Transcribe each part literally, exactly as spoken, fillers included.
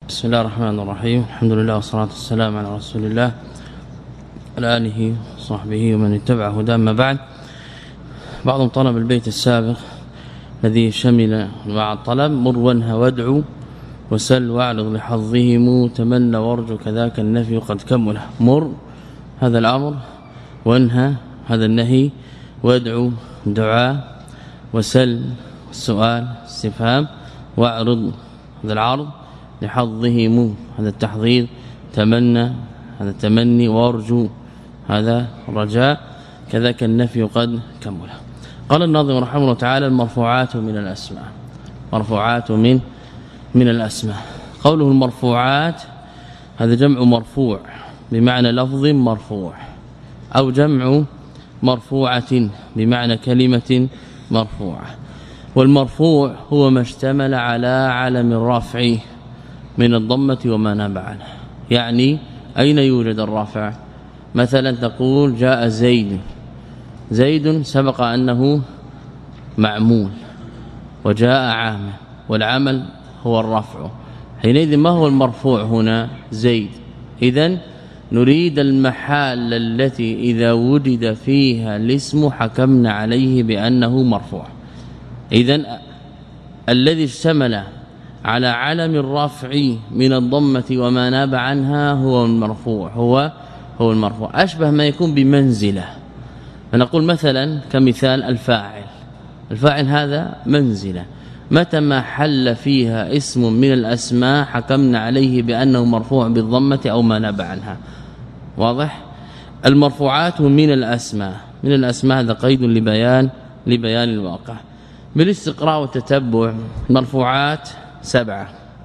بسم الله الرحمن الرحيم. الحمد لله والصلاة والسلام على رسول الله وعلى آله وصحبه ومن اتبع هداه. أما بعد، بعضهم طلب البيت السابق الذي شمل مع الطلب مر وانهى وادعو وسل واعرض لحظهم تمنى وارجو كذاك النفي قد كمله. مر هذا الأمر، وانهى هذا النهي، وادعو دعاء، وسل السؤال استفهام، واعرض هذا العرض، لحظهم هذا التحضير، تمنى هذا التمني، وارجو هذا رجاء كذاك النفي قد كمله. قال الناظم رحمه الله تعالى: المرفوعات من الأسماء. مرفوعات من من الأسماء. قوله المرفوعات هذا جمع مرفوع بمعنى لفظ مرفوع، أو جمع مرفوعة بمعنى كلمة مرفوعة. والمرفوع هو ما اشتمل على علم الرفع من الضمة وما ناب عنه. يعني أين يوجد الرفع؟ مثلا تقول جاء زيد، زيد سبق أنه معمول، وجاء عامل، والعمل هو الرفع. حينئذ ما هو المرفوع هنا؟ زيد. إذن نريد المحال التي إذا وجد فيها الاسم حكمنا عليه بأنه مرفوع. إذن الذي اشتمل على علم الرفع من الضمة وما ناب عنها هو المرفوع، هو هو المرفوع. أشبه ما يكون بمنزلة. فنقول مثلا كمثال الفاعل. الفاعل هذا منزلة، متى ما حل فيها اسم من الأسماء حكمنا عليه بأنه مرفوع بالضمة أو ما ناب عنها. واضح؟ المرفوعات من الأسماء. من الأسماء هذا قيد لبيان لبيان الواقع. بالاستقراء والتتبع المرفوعات سبعة: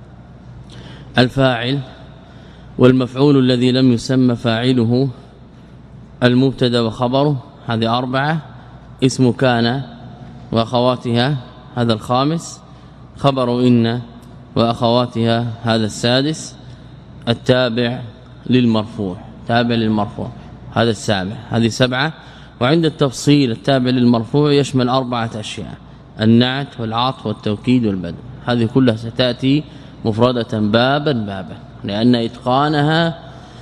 الفاعل، والمفعول الذي لم يسمى فاعله، المبتدا وخبره هذه أربعة، اسم كان وأخواتها هذا الخامس، خبر إن وأخواتها هذا السادس، التابع للمرفوع، تابع للمرفوع هذا السابع. هذه سبعة. وعند التفصيل التابع للمرفوع يشمل أربعة أشياء: النعت والعطف والتوكيد والبدل. هذه كلها ستأتي مفردة بابا بابا، لأن إتقانها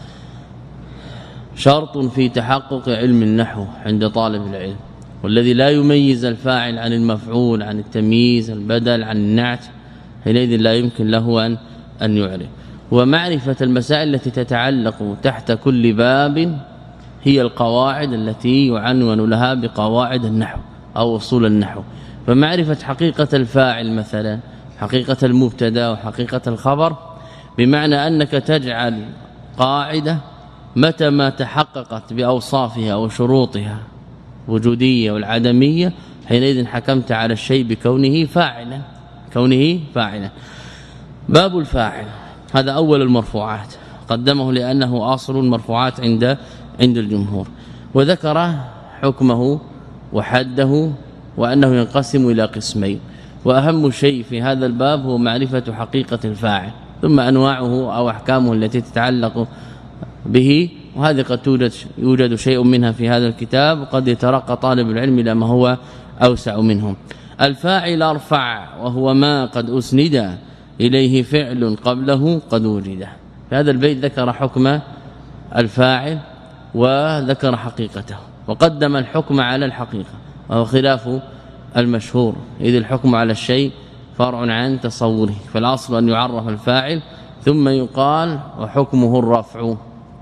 شرط في تحقق علم النحو عند طالب العلم. والذي لا يميز الفاعل عن المفعول، عن التمييز، البدل، عن النعت، حينئذ لا يمكن له أن أن يعرف. ومعرفة المسائل التي تتعلق تحت كل باب هي القواعد التي يعنون لها بقواعد النحو أو أصول النحو. فمعرفة حقيقة الفاعل مثلا، حقيقة المبتدا وحقيقة الخبر، بمعنى أنك تجعل قاعدة متى ما تحققت بأوصافها وشروطها وجودية والعدمية حينئذ حكمت على الشيء بكونه فاعلا، كونه فاعلا. باب الفاعل هذا أول المرفوعات، قدمه لأنه أصل المرفوعات عند عند الجمهور، وذكر حكمه وحده وأنه ينقسم إلى قسمين. وأهم شيء في هذا الباب هو معرفة حقيقة الفاعل، ثم أنواعه أو أحكامه التي تتعلق به. وهذه قد توجد يوجد شيء منها في هذا الكتاب، وقد يترقى طالب العلم إلى ما هو أوسع منه. الفاعل ارفع، وهو ما قد أسند إليه فعل قبله قد وجد. في هذا البيت ذكر حكم الفاعل وذكر حقيقته، وقدم الحكم على الحقيقة، وهو خلاف المشهور، إذ الحكم على الشيء فرع عن تصوره. فالأصل أن يعرف الفاعل ثم يقال وحكمه الرفع،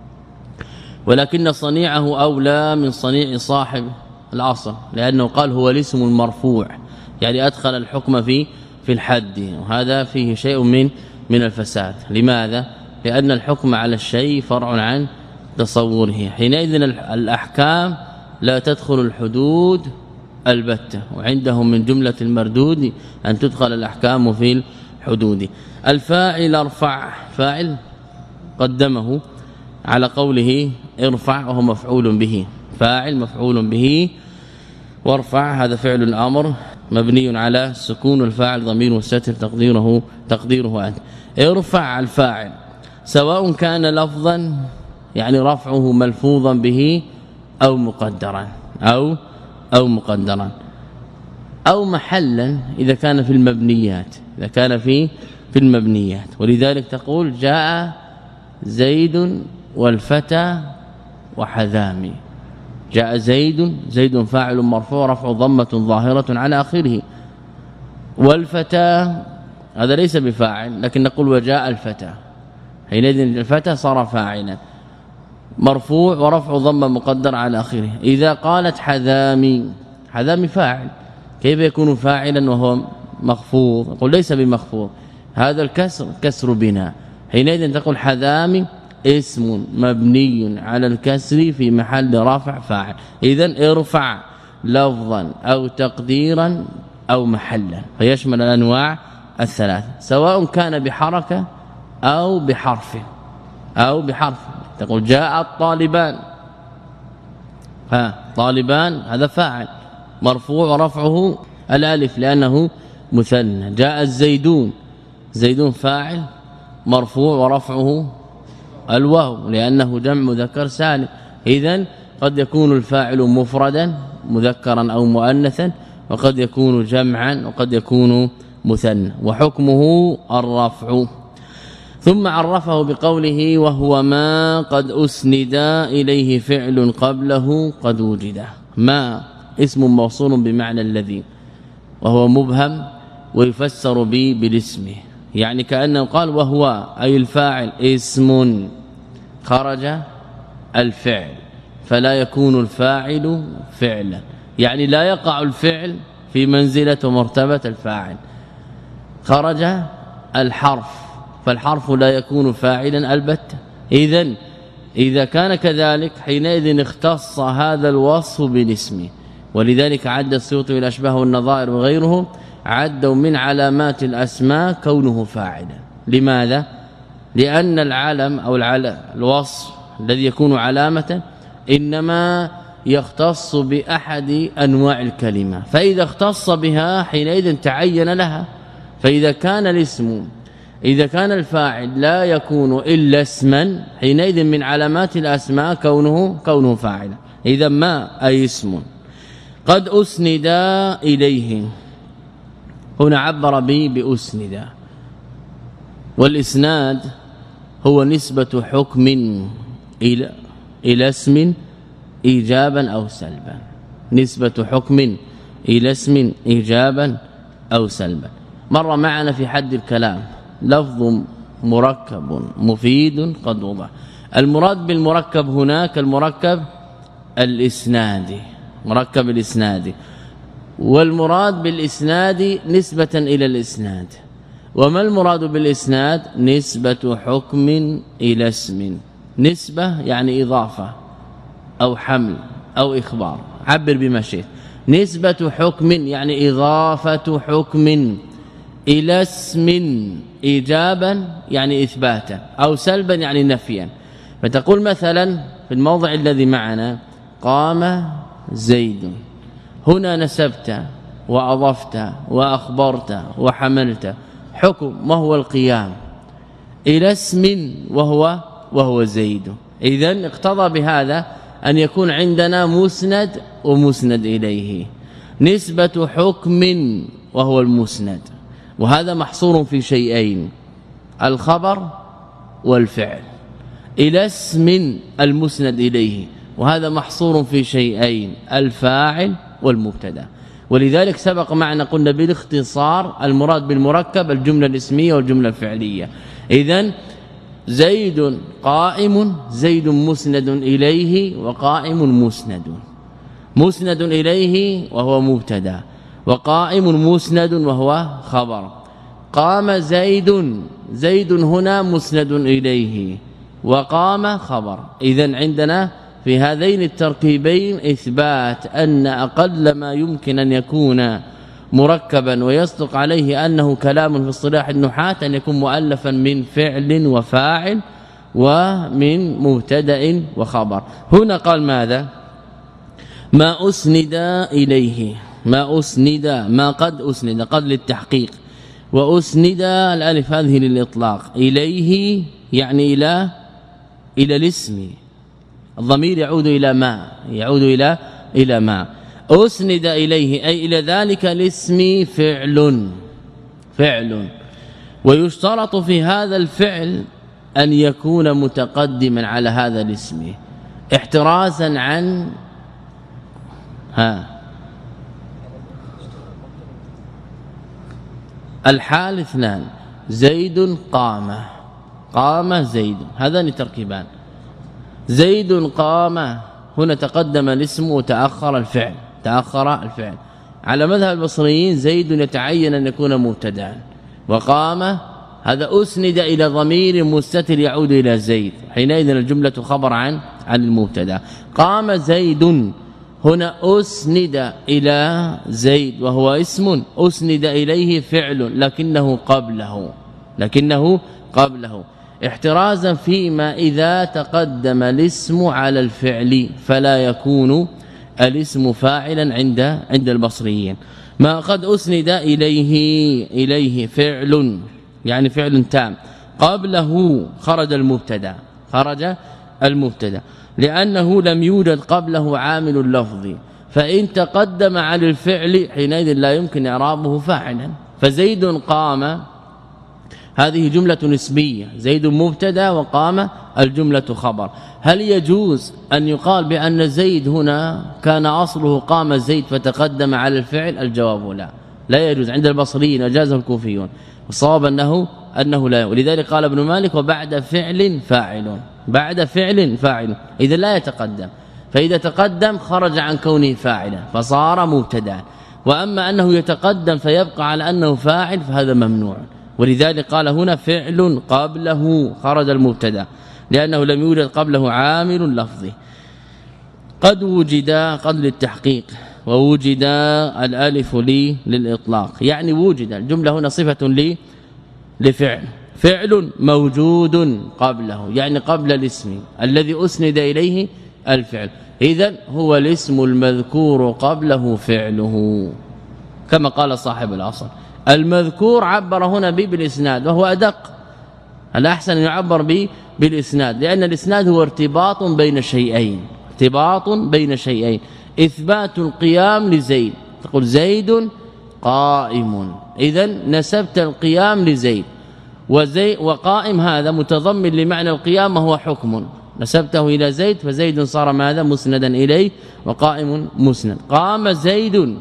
ولكن صنيعه أولى من صنيع صاحب الأصل، لأنه قال هو الاسم المرفوع، يعني أدخل الحكم في في الحد، وهذا فيه شيء من من الفساد. لماذا؟ لأن الحكم على الشيء فرع عن تصوره. حينئذ الأحكام لا تدخل الحدود البتة، وعندهم من جملة المردود أن تدخل الأحكام في الحدود. الفاعل ارفع، فاعل قدمه على قوله ارفع وهو مفعول به، فاعل مفعول به، وارفع هذا فعل الأمر مبني على السكون، والفاعل ضمير مستتر تقديره تقديره أنت. ارفع الفاعل سواء كان لفظا يعني رفعه ملفوظا به أو مقدرا أو أو مقدرا، أو محلا إذا كان في المبنيات، إذا كان في في المبنيات. ولذلك تقول جاء زيد والفتى وحذامي. جاء زيد، زيد فاعل مرفوع رفع ضمة ظاهرة على آخره، والفتى هذا ليس بفاعل، لكن نقول وجاء الفتى، حينئذ الفتى صار فاعلا مرفوع ورفع ضمة مقدر على آخره. إذا قالت حذامي، حذامي فاعل، كيف يكون فاعلا وهو مخفوض؟ نقول ليس بمخفوض، هذا الكسر كسر بناء، حينئذ تقول حذامي اسم مبني على الكسر في محل رفع فاعل. إذن ارفع لفظا أو تقديرا أو محلا، فيشمل الأنواع الثلاث سواء كان بحركة أو بحرف أو بحرف. تقول جاء الطالبان، ها طالبان هذا فاعل مرفوع ورفعه الالف لأنه مثنى. جاء الزيدون، زيدون فاعل مرفوع ورفعه الواو لأنه جمع مذكر سالم. إذن قد يكون الفاعل مفردا مذكرا أو مؤنثا، وقد يكون جمعا وقد يكون مثنى، وحكمه الرفع. ثم عرفه بقوله وهو ما قد أسند إليه فعل قبله قد وجد. ما اسم موصول بمعنى الذي، وهو مبهم ويفسر به بالاسم، يعني كأنه قال وهو أي الفاعل اسم خرج الفعل فلا يكون الفاعل فعلا، يعني لا يقع الفعل في منزلة ومرتبة الفاعل. خرج الحرف فالحرف لا يكون فاعلا البتة. إذن إذا كان كذلك حينئذ اختص هذا الوصف بالاسم. ولذلك عد السيوطي والاشباه والنظائر وغيره عدوا من علامات الأسماء كونه فاعلا. لماذا؟ لأن العلم أو الوصف الذي يكون علامة إنما يختص بأحد أنواع الكلمة، فإذا اختص بها حينئذ تعين لها. فإذا كان الاسم إذا كان الفاعل لا يكون إلا اسما حينئذ من علامات الأسماء كونه كونه فاعلا. إذا ما أي اسم قد أسند إليه، هنا عبر به بأسند، والإسناد هو نسبة حكم إلى إلى اسم إيجابا أو سلبا، نسبة حكم إلى اسم إيجابا أو سلبا. مر معنا في حد الكلام لفظ مركب مفيد قد وضع. المراد بالمركب هناك المركب الإسنادي، مركب الإسنادي، والمراد بالإسناد نسبة إلى الإسناد. وما المراد بالإسناد؟ نسبة حكم إلى اسم، نسبة يعني إضافة أو حمل أو إخبار، عبر بما شئت. نسبة حكم يعني إضافة حكم إلى اسم إيجابا يعني إثباتا أو سلبا يعني نفيا. فتقول مثلا في الموضع الذي معنا قام زيد، هنا نسبت وأضفت وأخبرت وحملت حكم ما هو القيام إلى اسم وهو وهو زيد. إذن اقتضى بهذا أن يكون عندنا مسند ومسند إليه، نسبة حكم وهو المسند، وهذا محصور في شيئين الخبر والفعل، إلى اسم المسند إليه، وهذا محصور في شيئين الفاعل والمبتدا. ولذلك سبق معنا قلنا بالاختصار المراد بالمركب الجملة الاسمية والجملة الفعلية. إذن زيد قائم، زيد مسند إليه وقائم مسند، مسند إليه وهو مبتدا، وقائم مسند وهو خبر. قام زيد، زيد هنا مسند إليه وقام خبر. إذن عندنا في هذين التركيبين إثبات أن أقل ما يمكن أن يكون مركبا ويصدق عليه أنه كلام في اصطلاح النحاة أن يكون مؤلفا من فعل وفاعل ومن مبتدا وخبر. هنا قال ماذا؟ ما أسند إليه، ما أسند، ما قد أسند، قد للتحقيق، وأسند الألف هذه للإطلاق، إليه يعني إلى إلى الاسم، الضمير يعود إلى ما يعود إلى إلى ما أسند إليه أي إلى ذلك الاسم فعل، فعل ويشترط في هذا الفعل أن يكون متقدما على هذا الاسم احترازا عن ها الحال اثنان زيد قام قام زيد هذان تركيبان زيد قام هنا تقدم الاسم وتأخر الفعل تأخر الفعل على مذهب البصريين زيد يتعين أن يكون مبتدأ وقام هذا أسند إلى ضمير مستتر يعود إلى زيد حينئذ الجملة خبر عن عن المبتدا قام زيد هنا أسند إلى زيد وهو اسم أسند إليه فعل لكنه قبله لكنه قبله احترازا فيما إذا تقدم الاسم على الفعل فلا يكون الاسم فاعلا عند عند البصريين ما قد أسند إليه إليه فعل يعني فعل تام قبله خرج المبتدا خرج المبتدا لأنه لم يوجد قبله عامل اللفظي فإن تقدم على الفعل حينئذ لا يمكن إعرابه فاعلا فزيد قام هذه جملة نسبية زيد مبتدا وقام الجملة خبر هل يجوز أن يقال بأن زيد هنا كان أصله قام زيد فتقدم على الفعل الجواب لا لا يجوز عند البصريين أجازه الكوفيون الصواب أنه أنه لا ولذلك قال ابن مالك وبعد فعل فاعل بعد فعل فاعل إذا لا يتقدم فإذا تقدم خرج عن كونه فاعلا فصار مبتدا وأما أنه يتقدم فيبقى على أنه فاعل فهذا ممنوع ولذلك قال هنا فعل قبله خرج المبتدا لأنه لم يوجد قبله عامل لفظي قد وجد قد للتحقيق ووجد الالف لي للإطلاق يعني وجد الجملة هنا صفة لي لفعل فعل موجود قبله يعني قبل الاسم الذي أسند إليه الفعل إذن هو الاسم المذكور قبله فعله كما قال صاحب الأصل المذكور عبر هنا به بالاسناد وهو ادق الاحسن ان يعبر به بالاسناد لأن الاسناد هو ارتباط بين شيئين ارتباط بين شيئين اثبات القيام لزيد تقول زيد قائم اذن نسبت القيام لزيد وزي وقائم هذا متضمن لمعنى القيام وهو حكم نسبته إلى زيد فزيد صار ماذا مسندا إليه وقائم مسند قام زيد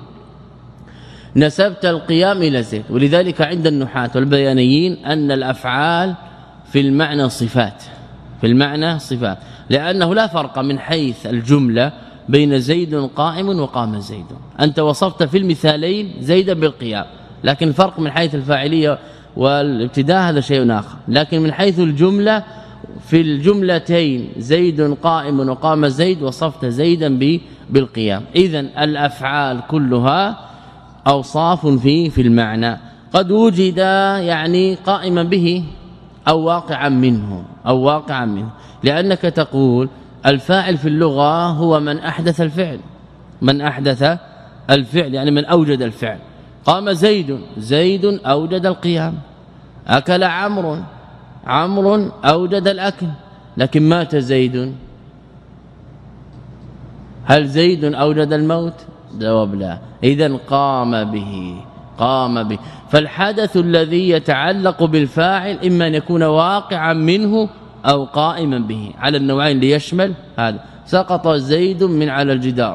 نسبت القيام إلى زيد ولذلك عند النحاة والبيانيين أن الأفعال في المعنى صفات في المعنى صفات لأنه لا فرق من حيث الجملة بين زيد قائم وقام زيد أنت وصفت في المثالين زيدا بالقيام لكن الفرق من حيث الفاعلية والابتداء هذا شيء آخر لكن من حيث الجملة في الجملتين زيد قائم وقام زيد وصفت زيدا بالقيام إذن الأفعال كلها أوصاف في في المعنى قد وجد يعني قائما به أو واقعا منه أو واقعا منه لأنك تقول الفاعل في اللغة هو من أحدث الفعل من أحدث الفعل يعني من أوجد الفعل قام زيد زيد أوجد القيام أكل عمرو عمرو أوجد الأكل لكن مات زيد هل زيد أوجد الموت جواب لا اذا قام به قام به فالحدث الذي يتعلق بالفاعل اما ان يكون واقعا منه أو قائما به على النوعين ليشمل هذا سقط زيد من على الجدار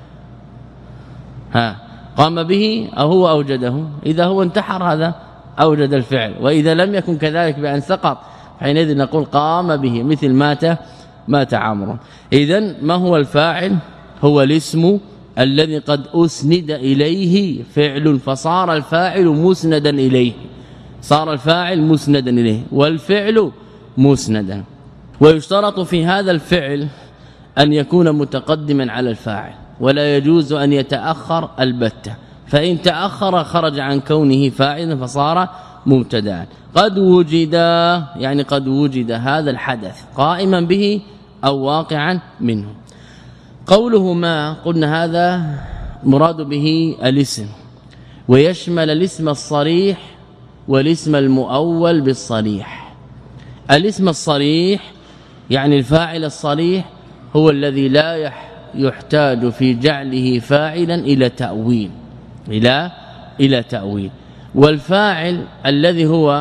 ها قام به أو هو أوجده إذا هو انتحر هذا أوجد الفعل وإذا لم يكن كذلك بأن سقط حينئذ نقول قام به مثل مات مات عمرو اذا ما هو الفاعل هو الاسم الذي قد أسند إليه فعل فصار الفاعل مسندا إليه صار الفاعل مسندا إليه والفعل مسندا ويشترط في هذا الفعل أن يكون متقدما على الفاعل ولا يجوز أن يتأخر البتة فإن تأخر خرج عن كونه فاعلا فصار مبتدا قد وجد يعني قد وجد هذا الحدث قائما به أو واقعا منه قوله ما قلنا هذا مراد به الاسم ويشمل الاسم الصريح والاسم المؤول بالصريح الاسم الصريح يعني الفاعل الصريح هو الذي لا يحتاج في جعله فاعلا إلى تأويل إلى إلى تأويل والفاعل الذي هو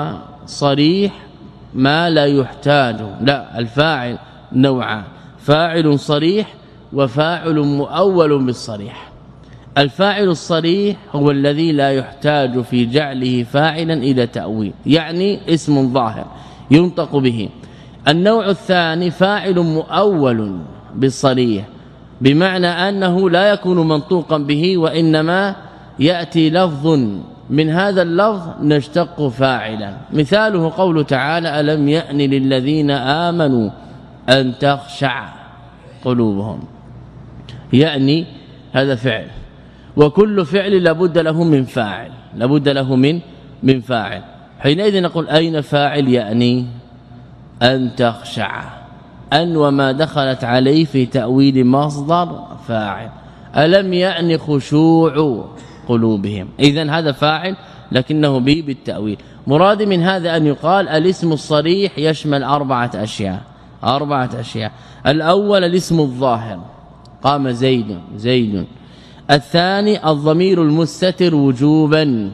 صريح ما لا يحتاج، لا الفاعل نوعان، فاعل صريح وفاعل مؤول بالصريح. الفاعل الصريح هو الذي لا يحتاج في جعله فاعلا إلى تأويل، يعني اسم ظاهر ينطق به. النوع الثاني فاعل مؤول بالصريح، بمعنى أنه لا يكون منطوقا به وإنما يأتي لفظ من هذا اللفظ نشتق فاعلا. مثاله قوله تعالى ألم يأن للذين آمنوا أن تخشع قلوبهم. يعني هذا فعل، وكل فعل لابد له من فاعل، لابد له من من فاعل. حينئذ نقول أين فاعل يعني أن تخشع، أن وما دخلت عليه في تأويل مصدر فاعل. ألم يأن خشوع قلوبهم، إذن هذا فاعل لكنه به بالتأويل. مراد من هذا أن يقال الاسم الصريح يشمل أربعة أشياء، أربعة أشياء. الأول الاسم الظاهر قام زيد زيد. الثاني الضمير المستتر وجوبا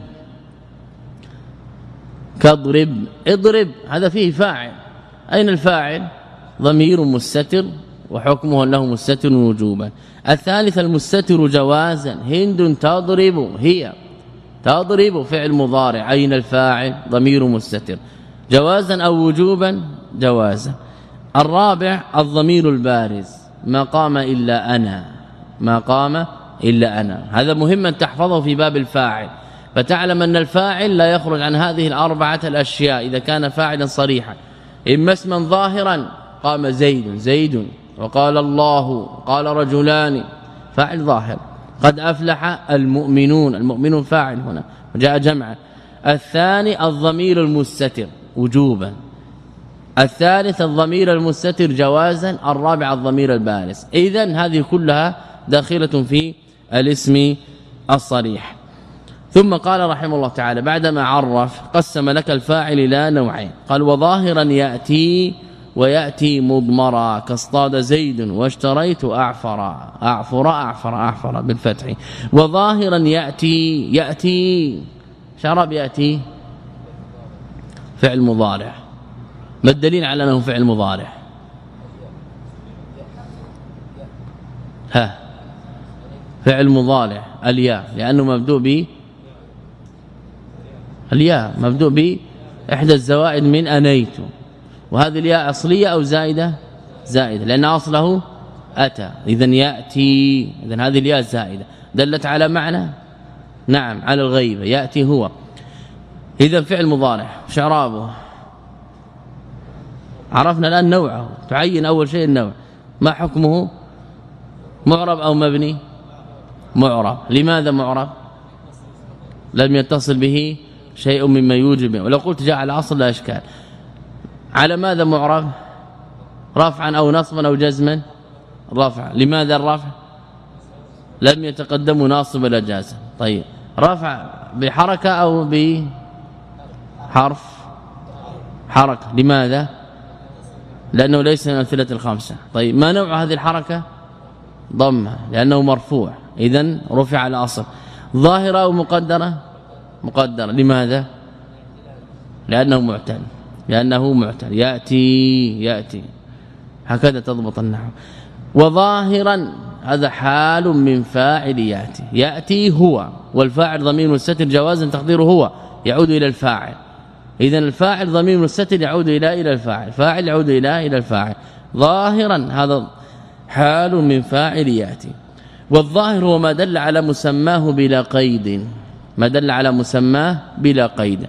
كاضرب اضرب، هذا فيه فاعل. أين الفاعل؟ ضمير مستتر وحكمه أنه مستتر وجوبا. الثالث المستتر جوازا هند تضرب، هي تضرب فعل مضارع، أين الفاعل؟ ضمير مستتر جوازا أو وجوبا جوازا. الرابع الضمير البارز ما قام إلا أنا، ما قام إلا أنا. هذا مهم أن تحفظه في باب الفاعل، فتعلم أن الفاعل لا يخرج عن هذه الأربعة الأشياء إذا كان فاعلا صريحا. إما اسما ظاهرا قام زيد زيد، وقال الله، قال رجلان، فاعل ظاهر. قد أفلح المؤمنون، المؤمنون فاعل هنا وجاء جمعا. الثاني الضمير المستتر وجوبا. الثالث الضمير المستتر جوازا. الرابع الضمير البارز. إذن هذه كلها داخلة في الاسم الصريح. ثم قال رحمه الله تعالى بعدما عرف قسم لك الفاعل إلى نوعين، قال وظاهرا يأتي ويأتي مضمرا كاصطاد زيد واشتريت أعفرا، أعفر أعفر أعفر بالفتح. وظاهرا يأتي يأتي شرب يأتي فعل مضارع. ما الدليل على أنه فعل مضارع؟ ها فعل مضارع الياء، لأنه مبدوء ب الياء مبدوء بإحدى الزوائد من أنيت، وهذه الياء أصلية أو زائدة؟ زائدة، لأن أصله أتى. إذن يأتي، إذن هذه الياء زائدة دلت على معنى، نعم على الغيبة، يأتي هو. إذن فعل مضارع شعرابه عرفنا الآن نوعه، تعين أول شيء النوع. ما حكمه؟ معرب أو مبني؟ معرب. لماذا معرب؟ لم يتصل به شيء مما يوجب، ولو قلت جاء على اصل لا اشكال. على ماذا معرب؟ رفعا او نصبا او جزما؟ رفع. لماذا الرفع؟ لم يتقدم ناصب ولا جازم. طيب رفع بحركه او بحرف؟ حركه. لماذا؟ لانه ليس من الامثله الخمسه. طيب ما نوع هذه الحركه؟ ضمه، لانه مرفوع، اذا رفع على اصل. ظاهره او مقدره؟ مقدر. لماذا؟ لأنه معتل، لأنه معتل. يأتي يأتي هكذا تضبط النحو. وظاهرا هذا حال من فاعل يأتي. يأتي هو، والفاعل ضمير مستتر جوازا تقديره هو، يعود إلى الفاعل. إذن الفاعل ضمير مستتر يعود إلى إلى الفاعل، فاعل يعود إلى إلى الفاعل. ظاهرا هذا حال من فاعل يأتي. والظاهر هو ما دل على مسماه بلا قيد، ما دل على مسماه بلا قيد.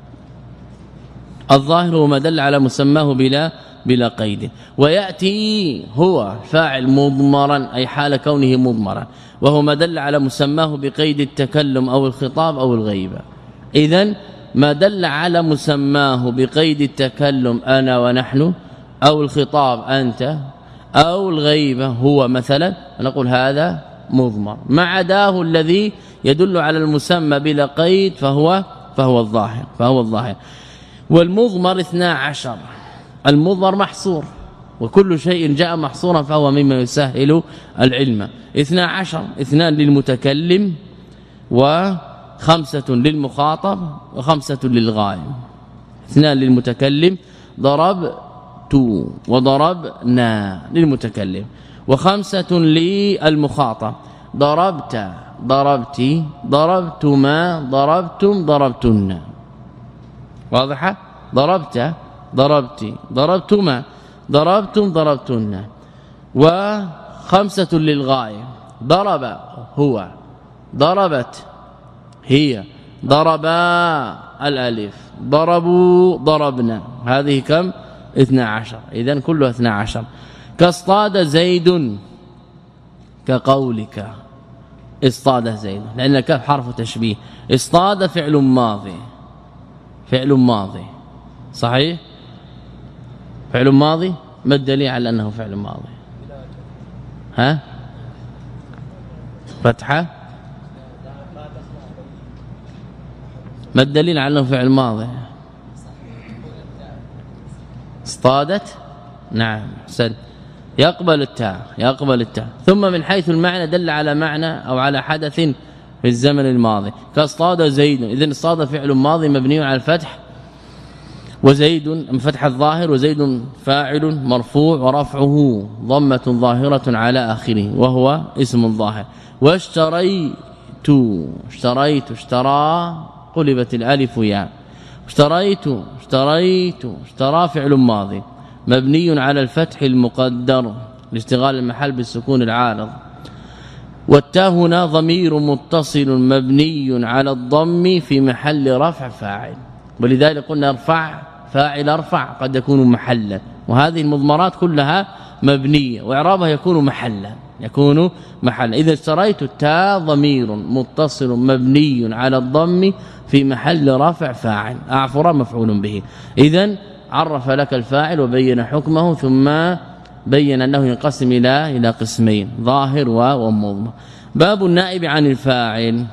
الظاهر هو ما دل على مسماه بلا بلا قيد. وياتي هو فاعل مضمرا، أي حال كونه مضمرا، وهو ما دل على مسماه بقيد التكلم أو الخطاب أو الغيبة. اذا ما دل على مسماه بقيد التكلم انا ونحن، أو الخطاب انت، أو الغيبة هو مثلا، نقول هذا مضمر. ما عداه الذي يدل على المسمى بلا قيد فهو فهو الظاهر، فهو الظاهر. والمضمر اثنا عشر. المضمر محصور، وكل شيء جاء محصورا فهو مما يسهل العلم. اثنا عشر، اثنان للمتكلم وخمسة للمخاطب وخمسة للغائب. اثنان للمتكلم ضربت وضربنا للمتكلم وخمسة للمخاطب ضربت ضربتي ضربتما ضربتم ضربتن واضحه ضربت ضربتي ضربتما ضربتم ضربتن وخمسة للغايه ضرب هو ضربت هي ضربا الالف ضربوا ضربنا هذه كم اثنا عشر اذا كلها اثنا عشر كاصطاد زيد كقولك اصطاد زيد لان الكاف حرف تشبيه اصطاد فعل ماضي فعل ماضي صحيح فعل ماضي ما الدليل على انه فعل ماضي ها فتحه ما الدليل على انه فعل ماضي اصطادت نعم سد يقبل التاء يقبل التاء ثم من حيث المعنى دل على معنى أو على حدث في الزمن الماضي كاصطاد زيد اذن اصطاد فعل ماضي مبني على الفتح وزيد من فتح الظاهر وزيد فاعل مرفوع ورفعه ضمة ظاهرة على آخره وهو اسم الظاهر واشتريت اشتريت اشترى قلبت الالف ياء اشتريت اشتريت اشترى فعل ماضي مبني على الفتح المقدر لاشتغال المحل بالسكون العارض والتاء هنا ضمير متصل مبني على الضم في محل رفع فاعل ولذلك قلنا ارفع فاعل ارفع قد يكون محلا وهذه المضمرات كلها مبنيه واعرابها يكون محلا يكون محلا اذا اشتريت التاء ضمير متصل مبني على الضم في محل رفع فاعل اعفر مفعول به اذا عرف لك الفاعل وبين حكمه ثم بين انه ينقسم الى الى قسمين ظاهر ومضمر باب النائب عن الفاعل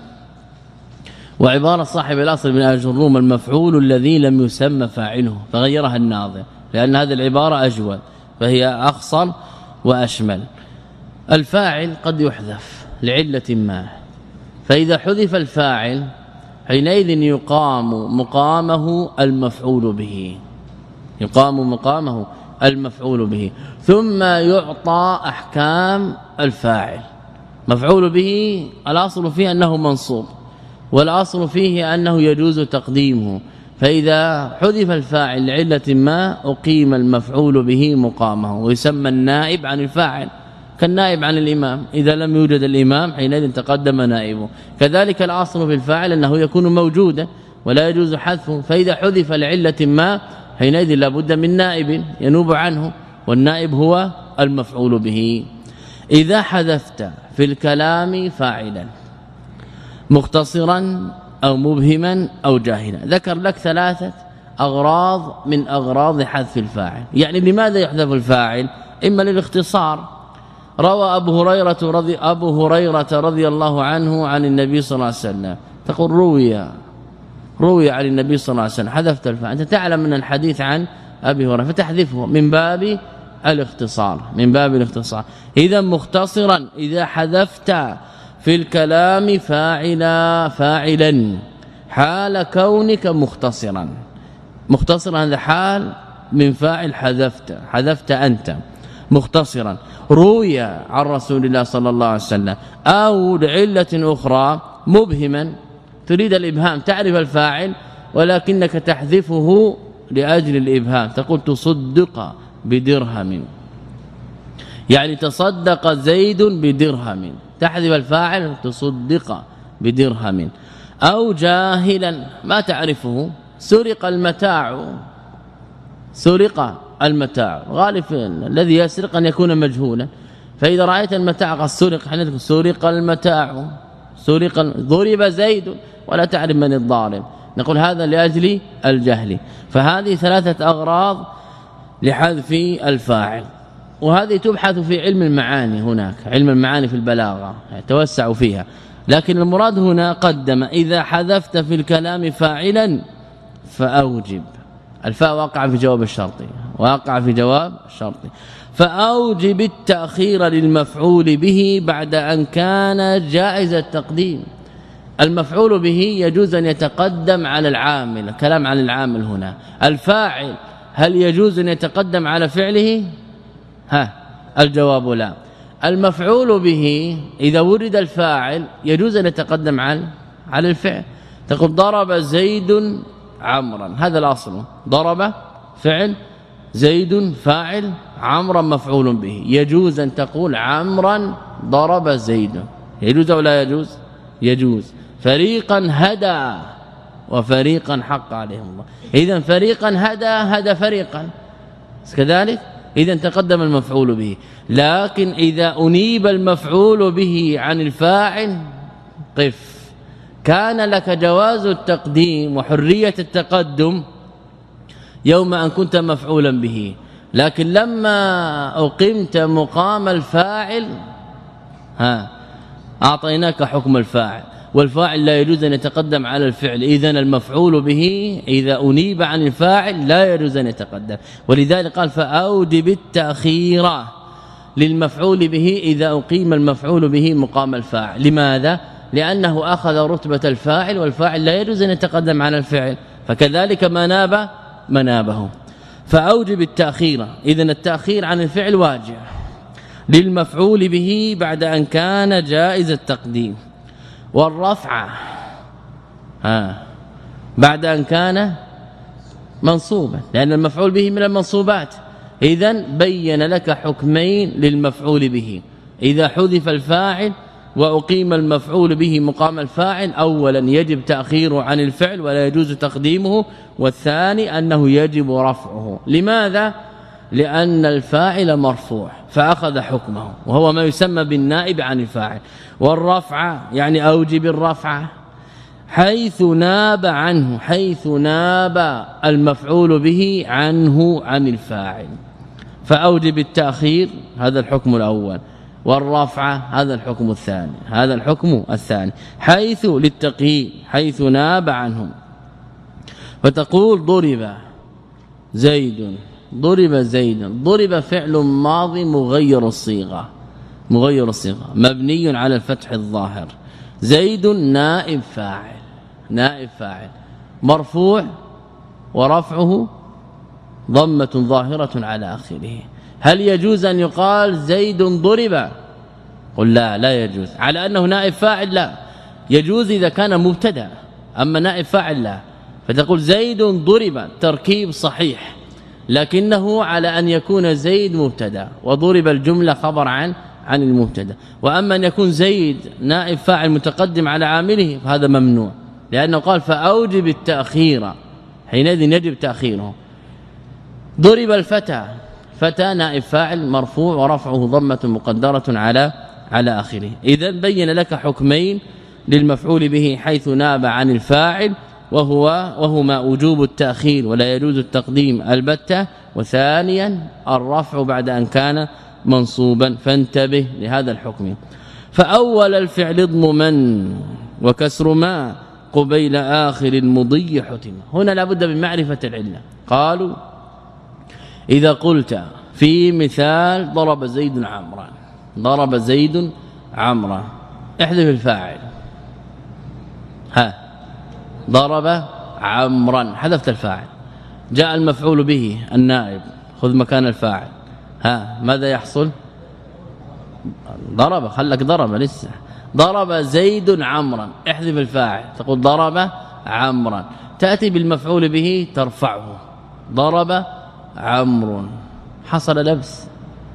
وعباره صاحب الاصل من الجروم المفعول الذي لم يسمى فاعله فغيرها الناظم لان هذه العباره اجود فهي اخصر واشمل الفاعل قد يحذف لعله ما فاذا حذف الفاعل حينئذ يقام مقامه المفعول به يقام مقامه المفعول به ثم يعطى احكام الفاعل مفعول به الاصل فيه انه منصوب والاصل فيه انه يجوز تقديمه فاذا حذف الفاعل لعله ما اقيم المفعول به مقامه ويسمى النائب عن الفاعل كالنائب عن الامام اذا لم يوجد الامام حينئذ تقدم نائبه كذلك الاصل في الفاعل انه يكون موجودا ولا يجوز حذفه فاذا حذف لعله ما حينئذ لابد من نائب ينوب عنه والنائب هو المفعول به إذا حذفت في الكلام فاعلا مختصرا أو مبهما أو جاهلا ذكر لك ثلاثة أغراض من أغراض حذف الفاعل يعني لماذا يحذف الفاعل إما للاختصار روى أبو هريرة رضي أبو هريرة رضي الله عنه عن النبي صلى الله عليه وسلم تقول روي روي عن النبي صلى الله عليه وسلم حذفت الفاعل انت تعلم من الحديث عن ابي هريره فتحذفه من باب الاختصار من باب الاختصار اذا مختصرا اذا حذفت في الكلام فاعلا فاعلا حال كونك مختصرا مختصرا هذا حال من فاعل حذفت حذفت انت مختصرا روي عن رسول الله صلى الله عليه وسلم او لعله اخرى مبهما تريد الابهام تعرف الفاعل ولكنك تحذفه لاجل الابهام تقول تصدق بدرهم يعني تصدق زيد بدرهم تحذف الفاعل تصدق بدرهم او جاهلا ما تعرفه سرق المتاع سرق المتاع غالب الذي يسرق ان يكون مجهولا فاذا رايت المتاع قد سرق حين سرق المتاع سرق ضرب زيد ولا تعرف من الضارب نقول هذا لاجل الجهل فهذه ثلاثه اغراض لحذف الفاعل وهذه تبحث في علم المعاني هناك علم المعاني في البلاغه يتوسع فيها لكن المراد هنا قدم إذا حذفت في الكلام فاعلا فاوجب الفاء واقع في جواب الشرط واقع في جواب الشرط فاوجب التاخير للمفعول به بعد أن كان جائز التقديم المفعول به يجوز أن يتقدم على العامل، كلام عن العامل هنا. الفاعل هل يجوز أن يتقدم على فعله؟ ها الجواب لا. المفعول به إذا ورد الفاعل يجوز أن يتقدم على على الفعل. تقول ضرب زيد عمرا، هذا الاصل. ضرب فعل، زيد فاعل، عمرا مفعول به. يجوز أن تقول عمرا ضرب زيد، يجوز او لا يجوز؟ يجوز. فريقا هدى وفريقا حق عليهم الله، اذا فريقا هدى هدى فريقا كذلك، اذا تقدم المفعول به. لكن إذا أنيب المفعول به عن الفاعل قف، كان لك جواز التقديم وحرية التقدم يوم أن كنت مفعولا به، لكن لما أقمت مقام الفاعل ها أعطيناك حكم الفاعل، والفاعل لا يجوز أن يتقدم على الفعل. إذن المفعول به إذا أنيب عن الفاعل لا يجوز أن يتقدم. ولذلك قال فأوجب التأخير للمفعول به إذا أقيم المفعول به مقام الفاعل. لماذا؟ لأنه أخذ رتبة الفاعل، والفاعل لا يجوز أن يتقدم على الفعل، فكذلك ما ناب منابه. فأوجب التأخير، إذن التأخير عن الفعل واجب للمفعول به بعد أن كان جائز التقديم، والرفع ها بعد أن كان منصوبا، لأن المفعول به من المنصوبات. إذن بين لك حكمين للمفعول به إذا حذف الفاعل وأقيم المفعول به مقام الفاعل. أولا يجب تأخيره عن الفعل ولا يجوز تقديمه، والثاني أنه يجب رفعه. لماذا؟ لأن الفاعل مرفوع فأخذ حكمه، وهو ما يسمى بالنائب عن الفاعل. والرفع يعني أوجب الرفع حيث ناب عنه، حيث ناب المفعول به عنه عن الفاعل. فأوجب التأخير هذا الحكم الأول، والرفع هذا الحكم الثاني، هذا الحكم الثاني حيث للتقييد، حيث ناب عنه. فتقول ضرب زيد، ضرب زيد، ضرب فعل ماضي مغير الصيغه، مغير الصيغه مبني على الفتح الظاهر. زيد نائب فاعل، نائب فاعل مرفوع ورفعه ضمة ظاهرة على آخره. هل يجوز أن يقال زيد ضرب؟ قل لا، لا يجوز. على أنه نائب فاعل لا يجوز إذا كان مبتدا، أما نائب فاعل لا. فتقول زيد ضرب، تركيب صحيح، لكنه على أن يكون زيد مبتدا وضرب الجملة خبر عن عن المبتدا. واما ان يكون زيد نائب فاعل متقدم على عامله فهذا ممنوع، لانه قال فاوجب التاخير، حينئذ يجب تاخيره. ضرب الفتى، فتى نائب فاعل مرفوع ورفعه ضمه مقدره على على اخره. اذا بين لك حكمين للمفعول به حيث ناب عن الفاعل، وهو وهما وجوب التاخير ولا يجوز التقديم البتة، وثانيا الرفع بعد أن كان منصوبا. فانتبه لهذا الحكم. فأول الفعل اضممن وكسر ما قبيل آخر المضي حتم. هنا لابد من معرفة العلة. قالوا إذا قلت في مثال ضرب زيد عمرا، ضرب زيد عمرا، احذف الفاعل، ها ضرب عمرا حذفت الفاعل، جاء المفعول به النائب خذ مكان الفاعل، ها ماذا يحصل؟ ضرب، خلك ضرب لسه. ضرب زيد عمرا، احذف الفاعل تقول ضرب عمرا، تأتي بالمفعول به ترفعه ضرب عمرو، حصل لبس.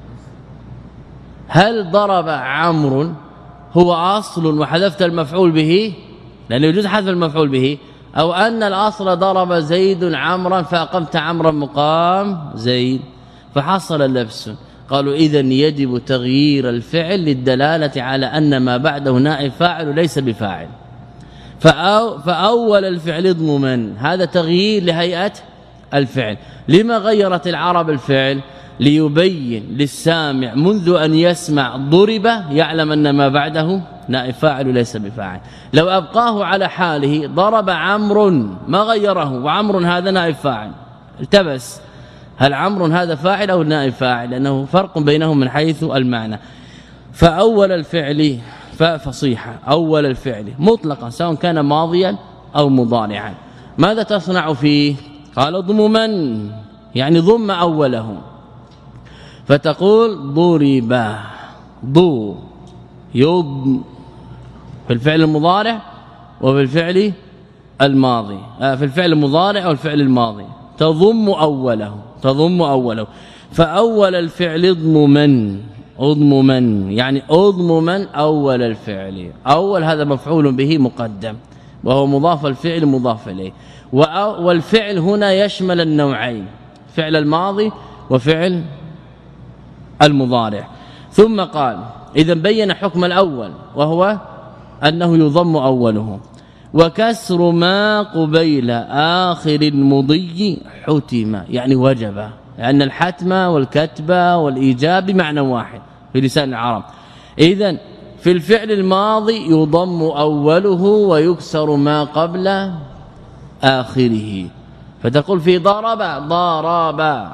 هل ضرب عمرو هو اصل وحذفت المفعول به لأنه يجوز حذف المفعول به، أو أن الأصل ضرب زيد عمرا فأقمت عمرا مقام زيد فحصل اللبس؟ قالوا إذن يجب تغيير الفعل للدلالة على أن ما بعده نائب فاعل وليس بفاعل. فأو فأول الفعل اضممن، هذا تغيير لهيئة الفعل. لما غيرت العرب الفعل؟ ليبين للسامع منذ أن يسمع ضرب يعلم أن ما بعده نائب فاعل وليس بفاعل. لو أبقاه على حاله ضرب عمرو ما غيره، وعمرو هذا نائب فاعل، التبس هل عمرو هذا فاعل أو نائب فاعل، لأنه فرق بينهم من حيث المعنى. فأول الفعل فاء فصيحة أول الفعل مطلقا سواء كان ماضيا أو مضارعا. ماذا تصنع فيه؟ قال ضمما يعني ضم أوله، فتقول ضرب ضو يضم في الفعل المضارع وفي الفعل الماضي، في الفعل المضارع والفعل الماضي تضم أوله تضم أوله. فأول الفعل اضمما اضمما يعني اضمما أول الفعل، أول هذا مفعول به مقدم وهو مضاف الفعل مضاف إليه، والفعل هنا يشمل النوعين فعل الماضي وفعل المضارع. ثم قال إذا بين حكم الأول وهو أنه يضم أوله. وكسر ما قبيل آخر المضي حتم يعني وجب، لأن الحتم والكتب والإيجاب بمعنى واحد في لسان العرب. إذن في الفعل الماضي يضم أوله ويكسر ما قبل آخره، فتقول في ضرب ضرب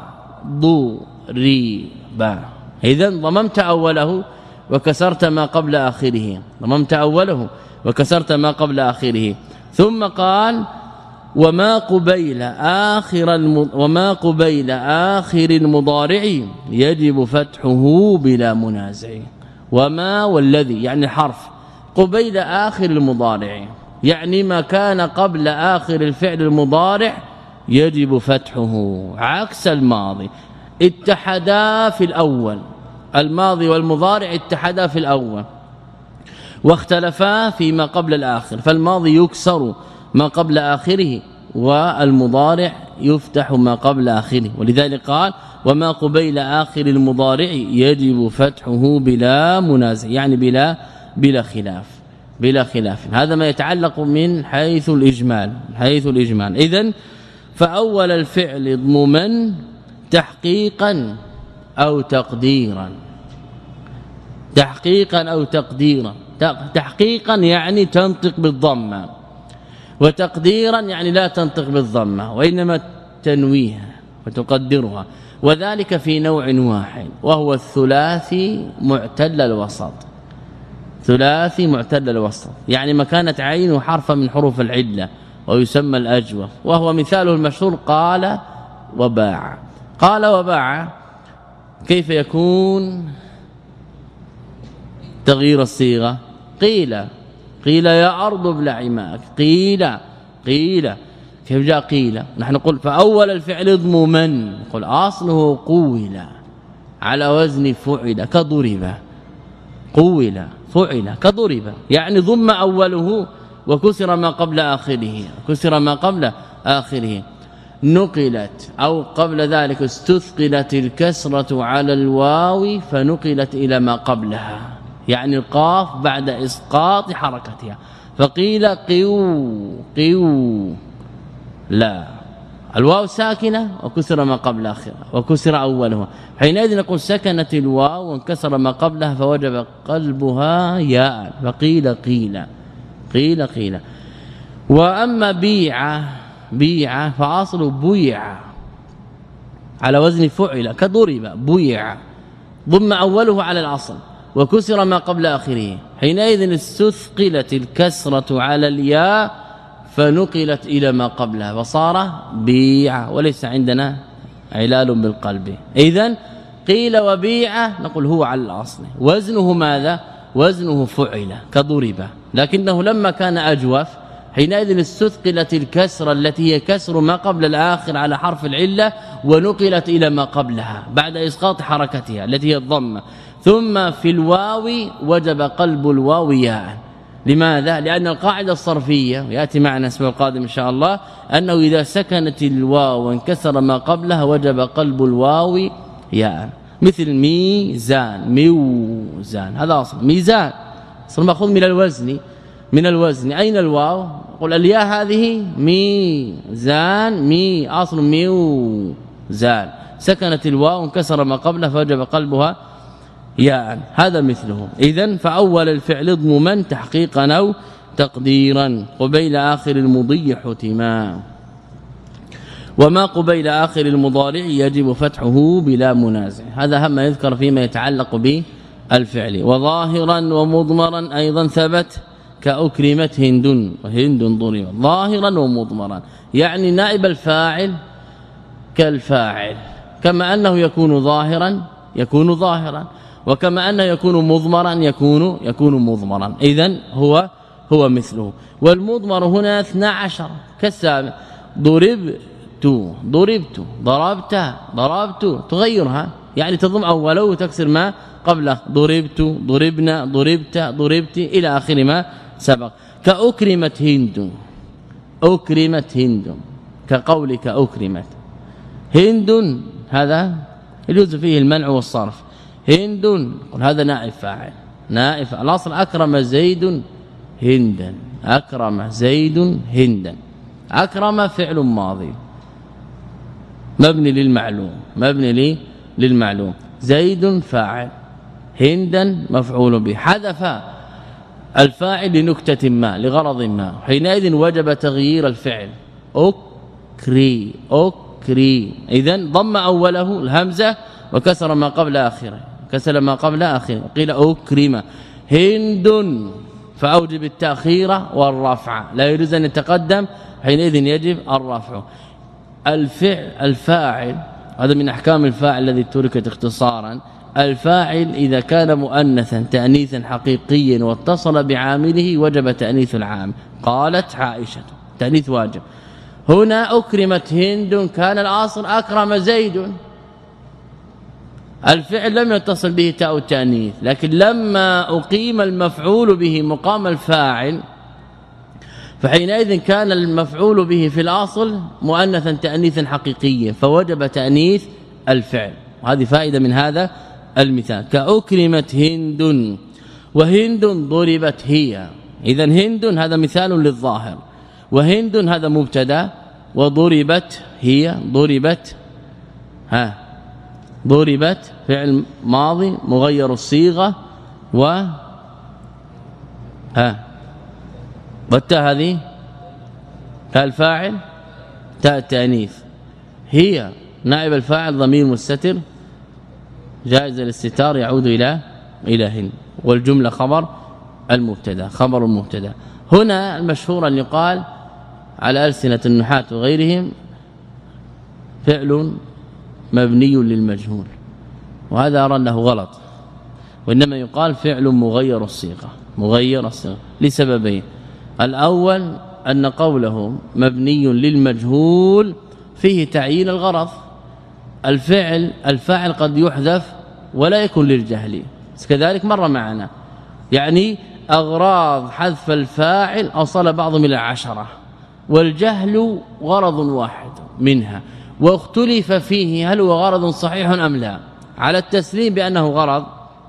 ضرب، إذن ضممت أوله وكسرت ما قبل آخره، ضممت أوله وكسرت ما قبل آخره. ثم قال وما قبيل آخر الم... وما قبيل آخر المضارع يجب فتحه بلا منازع. وما والذي يعني حرف قبيل آخر المضارع يعني ما كان قبل آخر الفعل المضارع يجب فتحه، عكس الماضي اتحدا في الأول، الماضي والمضارع اتحدا في الأول واختلفا فيما قبل الآخر، فالماضي يكسر ما قبل آخره والمضارع يفتح ما قبل آخره. ولذلك قال وما قبيل آخر المضارع يجب فتحه بلا منازع يعني بلا بلا خلاف بلا خلاف. هذا ما يتعلق من حيث الإجمال حيث الإجمال. إذن فأول الفعل ضمما تحقيقا أو تقديرا، تحقيقا أو تقديرا. تحقيقا يعني تنطق بالضمه، وتقديرا يعني لا تنطق بالضمه وانما تنويها وتقدرها، وذلك في نوع واحد وهو الثلاثي معتل الوسط. ثلاثي معتل الوسط يعني ما كانت عينه حرفا من حروف العله ويسمى الاجوف، وهو مثاله المشهور قال وباع. قال وباع كيف يكون تغيير الصيغه؟ قيل قيل يا أرض ابلعي ماءك، قيل قيل كيف جاء قيل؟ نحن نقول فأول الفعل ضمما نقول اصله قول على وزن فعل كضرب، قول فعل كضرب يعني ضم أوله وكسر ما قبل آخره كسر ما قبل آخره. نقلت أو قبل ذلك استثقلت الكسرة على الواو فنقلت إلى ما قبلها يعني القاف بعد اسقاط حركتها، فقيل قيو قيو لا الواو ساكنه وكسر ما قبل اخرها وكسر اولها، حينئذ نقول سكنت الواو وانكسر ما قبلها فوجب قلبها ياء، فقيل قيل قيل قيل. واما بيع بيع فاصل بيع على وزن فعل كضرب بيع، ضم اوله على الاصل وكسر ما قبل آخره، حينئذ استثقلت الكسرة على الياء فنقلت إلى ما قبلها فصار بيع، وليس عندنا علال بالقلب. إذن قيل وبيع نقول هو على الأصل، وزنه ماذا؟ وزنه فعل كضرب، لكنه لما كان أجوف حينئذ استثقلت الكسرة التي هي كسر ما قبل الآخر على حرف العلة ونقلت إلى ما قبلها بعد إسقاط حركتها التي هي الضمة. ثم في الواو وجب قلب الواو ياء. لماذا؟ لأن القاعدة الصرفية يأتي معنا الأسبوع القادم إن شاء الله أنه إذا سكنت الواو وانكسر ما قبلها وجب قلب الواو ياء، مثل ميزان ميوزان هذا أصل ميزان أصل مأخوذ من الوزن من الوزن. أين الواو؟ قل الياء هذه ميزان مي أصل ميوزان، سكنت الواو وانكسر ما قبلها فوجب قلبها ياء، هذا مثله. إذن فأول الفعل ضمما تحقيقا أو تقديرا قبيل آخر المضي حتما. وما قبيل آخر المضارع يجب فتحه بلا منازع. هذا هم يذكر فيما يتعلق الفعل. وظاهرا ومضمرا أيضا ثبت كأكرمت هند وهند ضرب ظاهرا ومضمرا، يعني نائب الفاعل كالفاعل، كما أنه يكون ظاهرا يكون ظاهرا، وكما أنه يكون مضمرا يكون يكون مضمرا. إذن هو هو مثله. والمضمر هنا اثنا عشر كالسابق، ضربت ضربت ضربت ضربت، تغيرها يعني تضم اوله وتكسر ما قبله، ضربت ضربنا ضربت ضربت الى اخر ما سبق. كأكرمت هند أكرمت هند، كقولك أكرمت هند، هذا يجوز فيه المنع والصرف. هند قل هذا نائب فاعل، نائب الاصل أكرم زيد هندا، أكرم زيد هندا. أكرم فعل ماضي مبني للمعلوم مبني لي للمعلوم، زيد فاعل، هندا مفعول به. حذف الفاعل لنكتة ما لغرض ما، حينئذ وجب تغيير الفعل. أكري أكري، إذن ضم أوله الهمزة وكسر ما قبل آخره، كسر ما قبل آخره، قيل أكرم. هند فأوجب التأخير والرفع، لا يجوز أن يتقدم، حينئذ يجب الرفع. الفعل الفاعل هذا من احكام الفاعل الذي تركت اختصارا. الفاعل إذا كان مؤنثا تأنيثا حقيقيا واتصل بعامله وجب تأنيث العام. قالت عائشة تأنيث واجب. هنا أكرمت هند كان الأصل أكرم زيد، الفعل لم يتصل به تاء التأنيث، لكن لما أقيم المفعول به مقام الفاعل فحينئذ كان المفعول به في الأصل مؤنثا تأنيثا حقيقيا فوجب تأنيث الفعل. وهذه فائدة من هذا المثال. كأكرمت هند وهند ضربت هي، إذن هند هذا مثال للظاهر، وهند هذا مبتدا، وضربت هي ضربت ها ضربت فعل ماضي مغير الصيغة، و ها والتاء هذه تاء الفاعل تاء التأنيث، هي نائب الفاعل ضمير مستتر جائز الاستتار يعود إلى إلى هند، والجملة خبر المبتدا خبر المبتدا. هنا المشهور أن يقال على ألسنة النحاة وغيرهم فعل مبني للمجهول، وهذا أرى أنه غلط، وإنما يقال فعل مغير الصيغة مغير الصيغة لسببين. الأول أن قوله مبني للمجهول فيه تعيين الغرض، الفعل الفاعل قد يحذف ولا يكون للجهل، كذلك مر معنا، يعني أغراض حذف الفاعل أوصل بعضهم إلى عشرة، والجهل غرض واحد منها، واختلف فيه هل هو غرض صحيح أم لا. على التسليم بأنه غرض،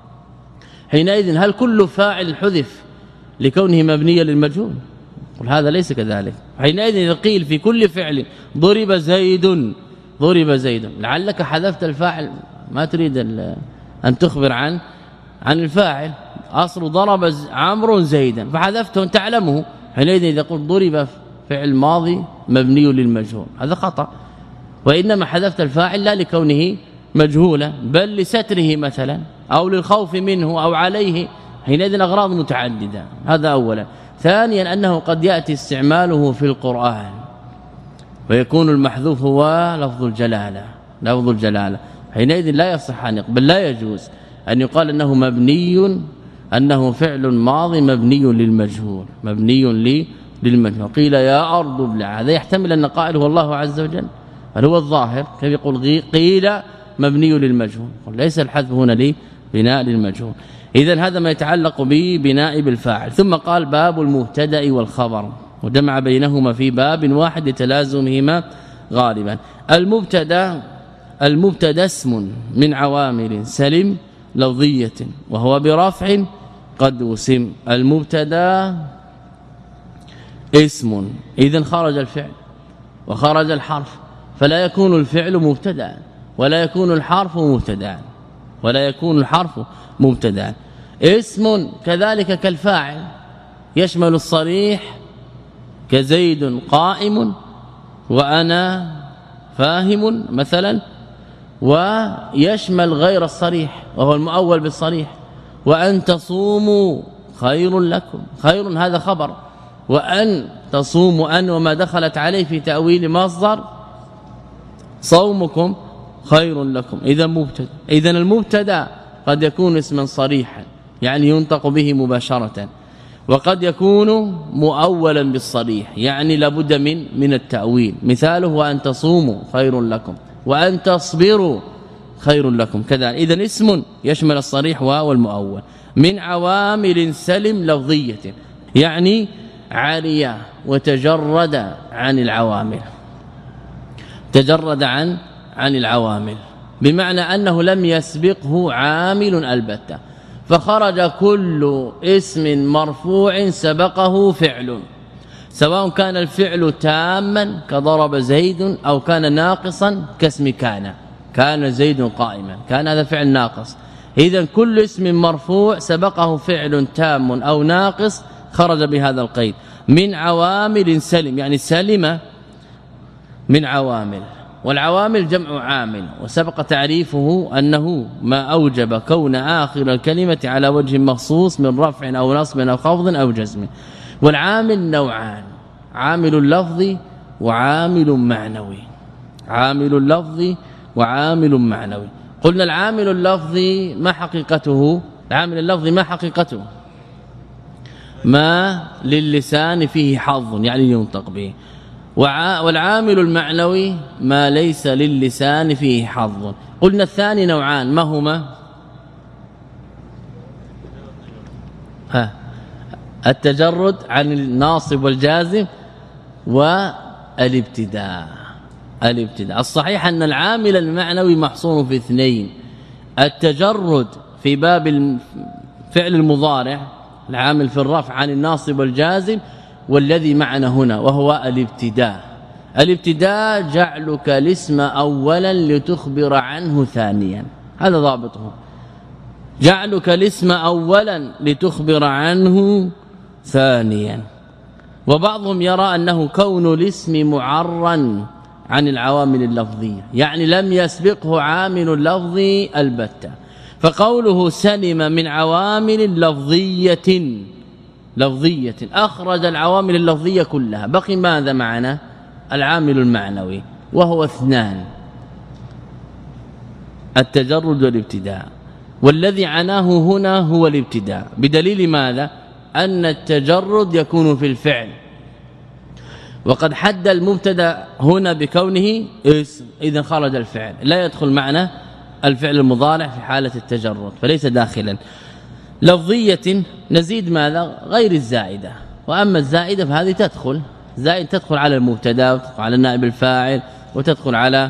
حينئذ هل كل فاعل حذف لكونه مبنيا للمجهول؟ قل هذا ليس كذلك. حينئذ إذا قيل في كل فعل ضرب زيد ضرب زيد، لعلك حذفت الفاعل، ما تريد أن تخبر عن عن الفاعل، أصل ضرب عمرو زيدا فحذفته تعلمه، حينئذ إذا قلت ضرب فعل ماضي مبني للمجهول هذا خطأ، وإنما حذفت الفاعل لا لكونه مجهولا بل لستره مثلا أو للخوف منه أو عليه، حينئذ أغراض متعددة. هذا أولا. ثانيا أنه قد يأتي استعماله في القرآن ويكون المحذوف هو لفظ الجلالة لفظ الجلالة، حينئذ لا يصح أن يقبل، لا يجوز أن يقال أنه مبني أنه فعل ماضي مبني للمجهول مبني للمجهول. قيل يا أرض ابلع، هذا يحتمل أن قائل هو الله عز وجل، بل هو الظاهر كيف يقول قيل مبني للمجهول، ليس الحذف هنا لي بناء للمجهول. إذن هذا ما يتعلق ببناء بالفاعل. ثم قال باب المبتدا والخبر، وجمع بينهما في باب واحد لتلازمهما غالبا. المبتدا المبتدا اسم من عوامل سلم لفظية وهو برفع قد وسم. المبتدا اسم، إذن خرج الفعل وخرج الحرف، فلا يكون الفعل مبتدا ولا يكون الحرف مبتدا ولا يكون الحرف مبتدا. اسم كذلك كالفاعل يشمل الصريح كزيد قائم وأنا فاهم مثلا، ويشمل غير الصريح وهو المؤول بالصريح، وأن تصوموا خير لكم. خير هذا خبر، وأن تصوموا أن وما دخلت عليه في تأويل مصدر صومكم خير لكم. إذا مبتدا إذا المبتدا قد يكون اسما صريحا يعني ينطق به مباشرة، وقد يكون مؤولا بالصريح يعني لابد من من التأويل. مثاله وأن تصوموا خير لكم وأن تصبروا خير لكم كذا. إذا اسم يشمل الصريح والمؤول. من عوامل سلم لفظية يعني عارية وتجرد عن العوامل، تجرد عن عن العوامل بمعنى أنه لم يسبقه عامل البتة، فخرج كل اسم مرفوع سبقه فعل، سواء كان الفعل تاما كضرب زيد أو كان ناقصا كاسم كان كان زيد قائما، كان هذا فعل ناقص. إذا كل اسم مرفوع سبقه فعل تام أو ناقص خرج بهذا القيد. من عوامل سلم يعني سلم من عوامل، والعوامل جمع عامل، وسبق تعريفه أنه ما أوجب كون آخر الكلمة على وجه مخصوص من رفع أو نصب أو خفض أو جزم. والعامل نوعان، عامل اللفظ وعامل معنوي. عامل اللفظ وعامل معنوي. قلنا العامل اللفظي ما حقيقته؟ العامل اللفظي ما حقيقته؟ ما للسان فيه حظ يعني ينطق به. والعامل المعنوي ما ليس للسان فيه حظ. قلنا الثاني نوعان، ما هما؟ ها التجرد عن الناصب والجازم والابتداء. الابتداء الصحيح أن العامل المعنوي محصور في اثنين: التجرد في باب الفعل المضارع العامل في الرفع عن الناصب والجازم، والذي معنا هنا وهو الابتداء. الابتداء جعلك الاسم اولا لتخبر عنه ثانيا، هذا ضابطه. جعلك الاسم اولا لتخبر عنه ثانيا. وبعضهم يرى أنه كون الاسم معرا عن العوامل اللفظية يعني لم يسبقه عامل اللفظ البتة، فقوله سلم من عوامل لفظية لفظية أخرج العوامل اللفظية كلها، بقي ماذا معنا؟ العامل المعنوي وهو اثنان: التجرد والابتداء. والذي عناه هنا هو الابتداء، بدليل ماذا؟ أن التجرد يكون في الفعل، وقد حد المبتدا هنا بكونه اسم، إذن خرج الفعل، لا يدخل معنا الفعل المضارع في حالة التجرد فليس داخلا. لفظية نزيد ماذا؟ غير الزائدة. وأما الزائدة فهذه تدخل زائد تدخل على المبتدا وتدخل على النائب الفاعل وتدخل على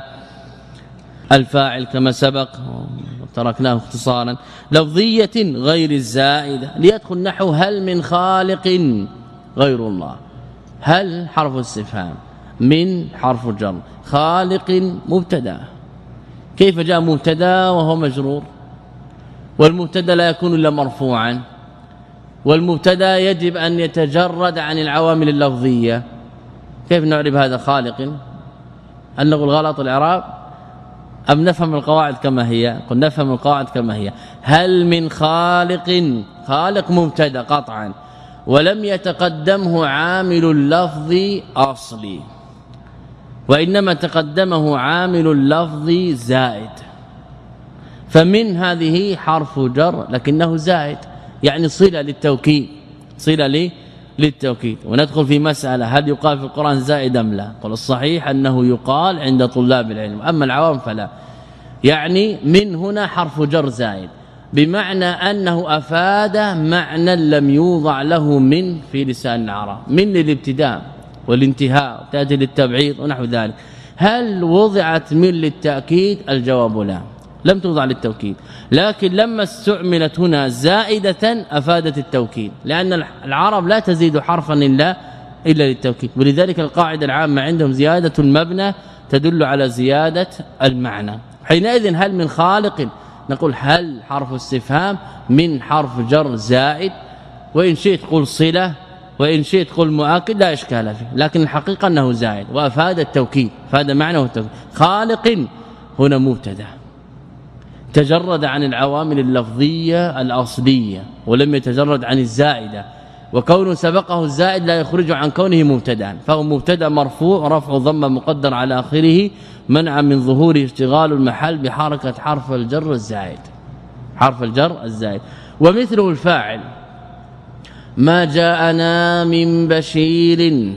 الفاعل كما سبق تركناه اختصارا. لفظية غير الزائدة ليدخل نحو هل من خالق غير الله. هل حرف استفهام، من حرف جر، خالق مبتدا. كيف جاء مبتدا وهو مجرور؟ والمبتدا لا يكون الا مرفوعا، والمبتدا يجب أن يتجرد عن العوامل اللفظية. كيف نعرف هذا خالق؟ هل نقول غلط الإعراب أم نفهم القواعد كما هي؟ قل نفهم القواعد كما هي. هل من خالق، خالق مبتدا قطعا ولم يتقدمه عامل اللفظ أصلي، وإنما تقدمه عامل اللفظ زائد، فمن هذه حرف جر لكنه زائد يعني صلة للتوكيد، صلة لي للتوكيد. وندخل في مسألة هل يقال في القرآن زائد أم لا؟ قل الصحيح أنه يقال عند طلاب العلم، أما العوام فلا. يعني من هنا حرف جر زائد بمعنى أنه أفاد معنى لم يوضع له من في لسان العرب، من للابتداء والانتهاء تأتي للتبعيض ونحو ذلك. هل وضعت من للتأكيد؟ الجواب لا، لم توضع للتوكيد، لكن لما استعملت هنا زائدة أفادت التوكيد، لأن العرب لا تزيد حرفا إلا إلا للتوكيد. ولذلك القاعدة العامة عندهم زيادة المبنى تدل على زيادة المعنى. حينئذ هل من خالق نقول هل حرف استفهام، من حرف جر زائد، وإن شئت قل صلة وإن شئت قل مؤكد لا إشكال فيه، لكن الحقيقة أنه زائد وأفاد التوكيد، فهذا معنى التوكيد. خالق هنا مبتدا، تجرد عن العوامل اللفظية الأصلية ولم يتجرد عن الزائدة، وكونه سبقه الزائد لا يخرج عن كونه مبتدا، فهو مبتدا مرفوع رفع ضمه مقدر على آخره منع من ظهور اشتغال المحل بحركة حرف الجر الزائد، حرف الجر الزائد. ومثله الفاعل ما جاءنا من بشير،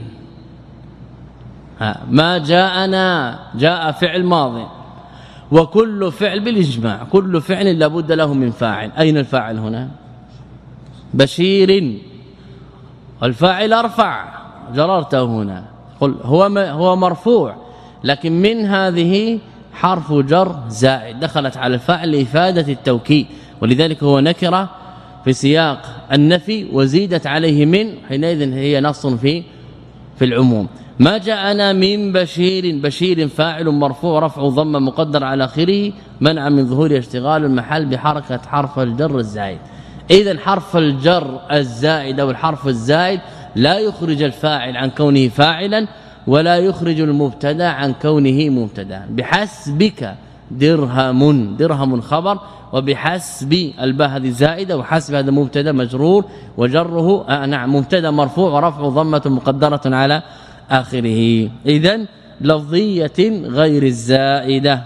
ما جاءنا جاء فعل ماضي، وكل فعل بالاجماع كل فعل لابد له من فاعل. أين الفاعل هنا؟ بشير، الفاعل ارفع جررته هنا، قل هو هو مرفوع، لكن من هذه حرف جر زائد دخلت على الفاعل لإفادة التوكيد، ولذلك هو نكره في سياق النفي وزيدت عليه من، حينئذ هي نص في في العموم. ما جاءنا من بشير، بشير فاعل مرفوع رفع ضمه مقدر على اخره منع من ظهور اشتغال المحل بحركه حرف الجر الزائد. اذا حرف الجر الزائد او الحرف الزائد لا يخرج الفاعل عن كونه فاعلا ولا يخرج المبتدا عن كونه مبتدا. بحسبك درهم، درهم خبر، وبحسب الباء هذه زائده، وحسب هذا مبتدا مجرور وجره آه نعم مبتدا مرفوع ورفع ضمه مقدره على آخره. إذن لفظية غير الزائدة،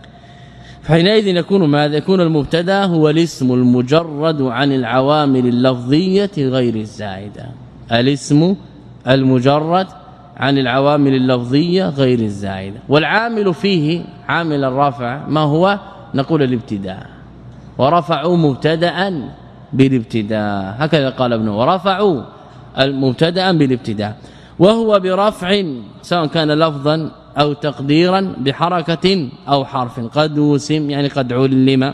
فحينئذ يكون ماذا؟ يكون المبتدا هو الاسم المجرد عن العوامل اللفظية غير الزائدة، الاسم المجرد عن العوامل اللفظية غير الزائدة. والعامل فيه عامل الرفع ما هو؟ نقول الابتداء، ورفعوا مبتدا بالابتداء، هكذا قال ابن، ورفعوا المبتدا بالابتداء، وهو برفع سواء كان لفظا أو تقديرا بحركة أو حرف قد وسم يعني قد علم،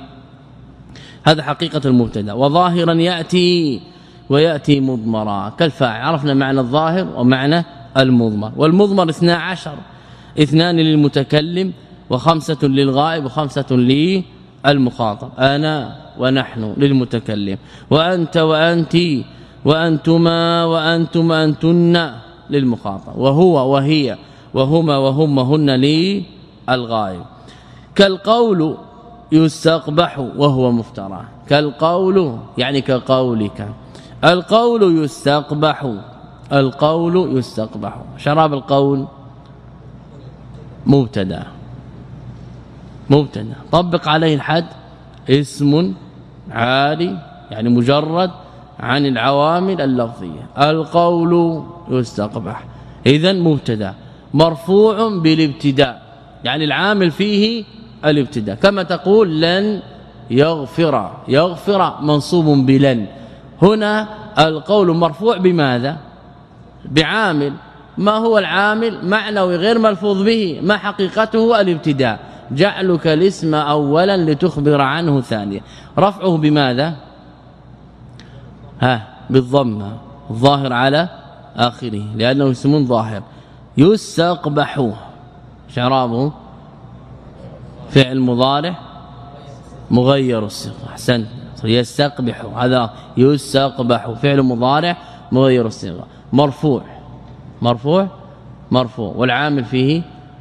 هذا حقيقة المبتدا. وظاهرا يأتي ويأتي مضمرا كالفاعل، عرفنا معنى الظاهر ومعنى المضمر. والمضمر اثنا عشر، اثنان للمتكلم وخمسة للغائب وخمسة للمخاطب، أنا ونحن للمتكلم، وأنت وأنت وأنتما وأنتم أنتن للمخاطب، وهو وهي وهما وهم هن للغائب. كالقول يستقبح وهو مفترى، كالقول يعني كقولك، القول يستقبح، القول يستقبح. شراب القول مبتدا، مبتدا طبق عليه الحد اسم عالي يعني مجرد عن العوامل اللفظية. القول يستقبح اذا مبتدا مرفوع بالابتداء، يعني العامل فيه الابتداء، كما تقول لن يغفر، يغفر منصوب بلن. هنا القول مرفوع بماذا؟ بعامل. ما هو العامل؟ معنوي غير ملفوظ به، ما حقيقته؟ الابتداء، جعلك الاسم اولا لتخبر عنه ثانيا. رفعه بماذا؟ ها بالضمه الظاهر على آخره لأنه اسم ظاهر. يستقبح شرابه فعل مضارع مغير الصيغه، احسن، يستقبح هذا يستقبح فعل مضارع مغير الصيغه، مرفوع مرفوع مرفوع، والعامل فيه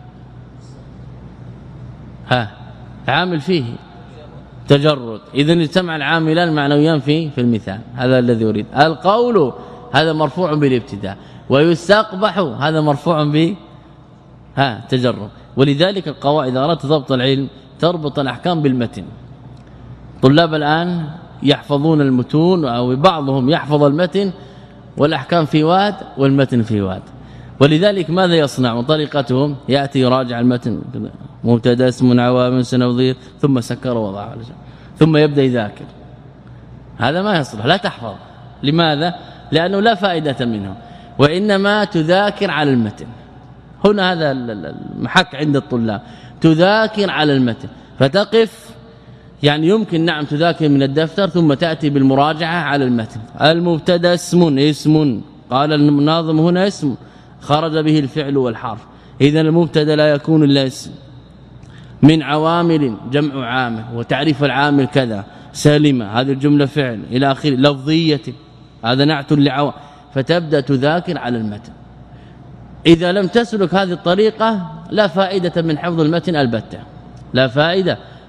ها عامل فيه تجرد. اذا اجتمع العاملان معنويان في في المثال، هذا الذي يريد. القول هذا مرفوع بالابتداء، ويستقبح هذا مرفوع ب ها تجرد. ولذلك القواعد اذا اردت ضبط العلم تربط الاحكام بالمتن. طلاب الآن يحفظون المتون او بعضهم يحفظ المتن والاحكام في واد والمتن في واد، ولذلك ماذا يصنع؟ طريقتهم ياتي يراجع المتن مبتدا اسم عوامل سنظير ثم سكر وضع على جنب ثم يبدا يذاكر. هذا ما يصلح، لا تحفظ. لماذا؟ لانه لا فائده منه، وانما تذاكر على المتن. هنا هذا المحك عند الطلاب، تذاكر على المتن فتقف، يعني يمكن نعم تذاكر من الدفتر ثم تأتي بالمراجعة على المتن. المبتدا اسم اسم قال الناظم هنا اسم خرج به الفعل والحرف، اذا المبتدا لا يكون الا اسم من عوامل جمع عامل، وتعريف العامل كذا سالمه هذه الجمله فعل الى اخره، لفظيه هذا نعت لعوامل، فتبدا تذاكر على المتن. إذا لم تسلك هذه الطريقة لا فائدة من حفظ المتن البتة، لا فائدة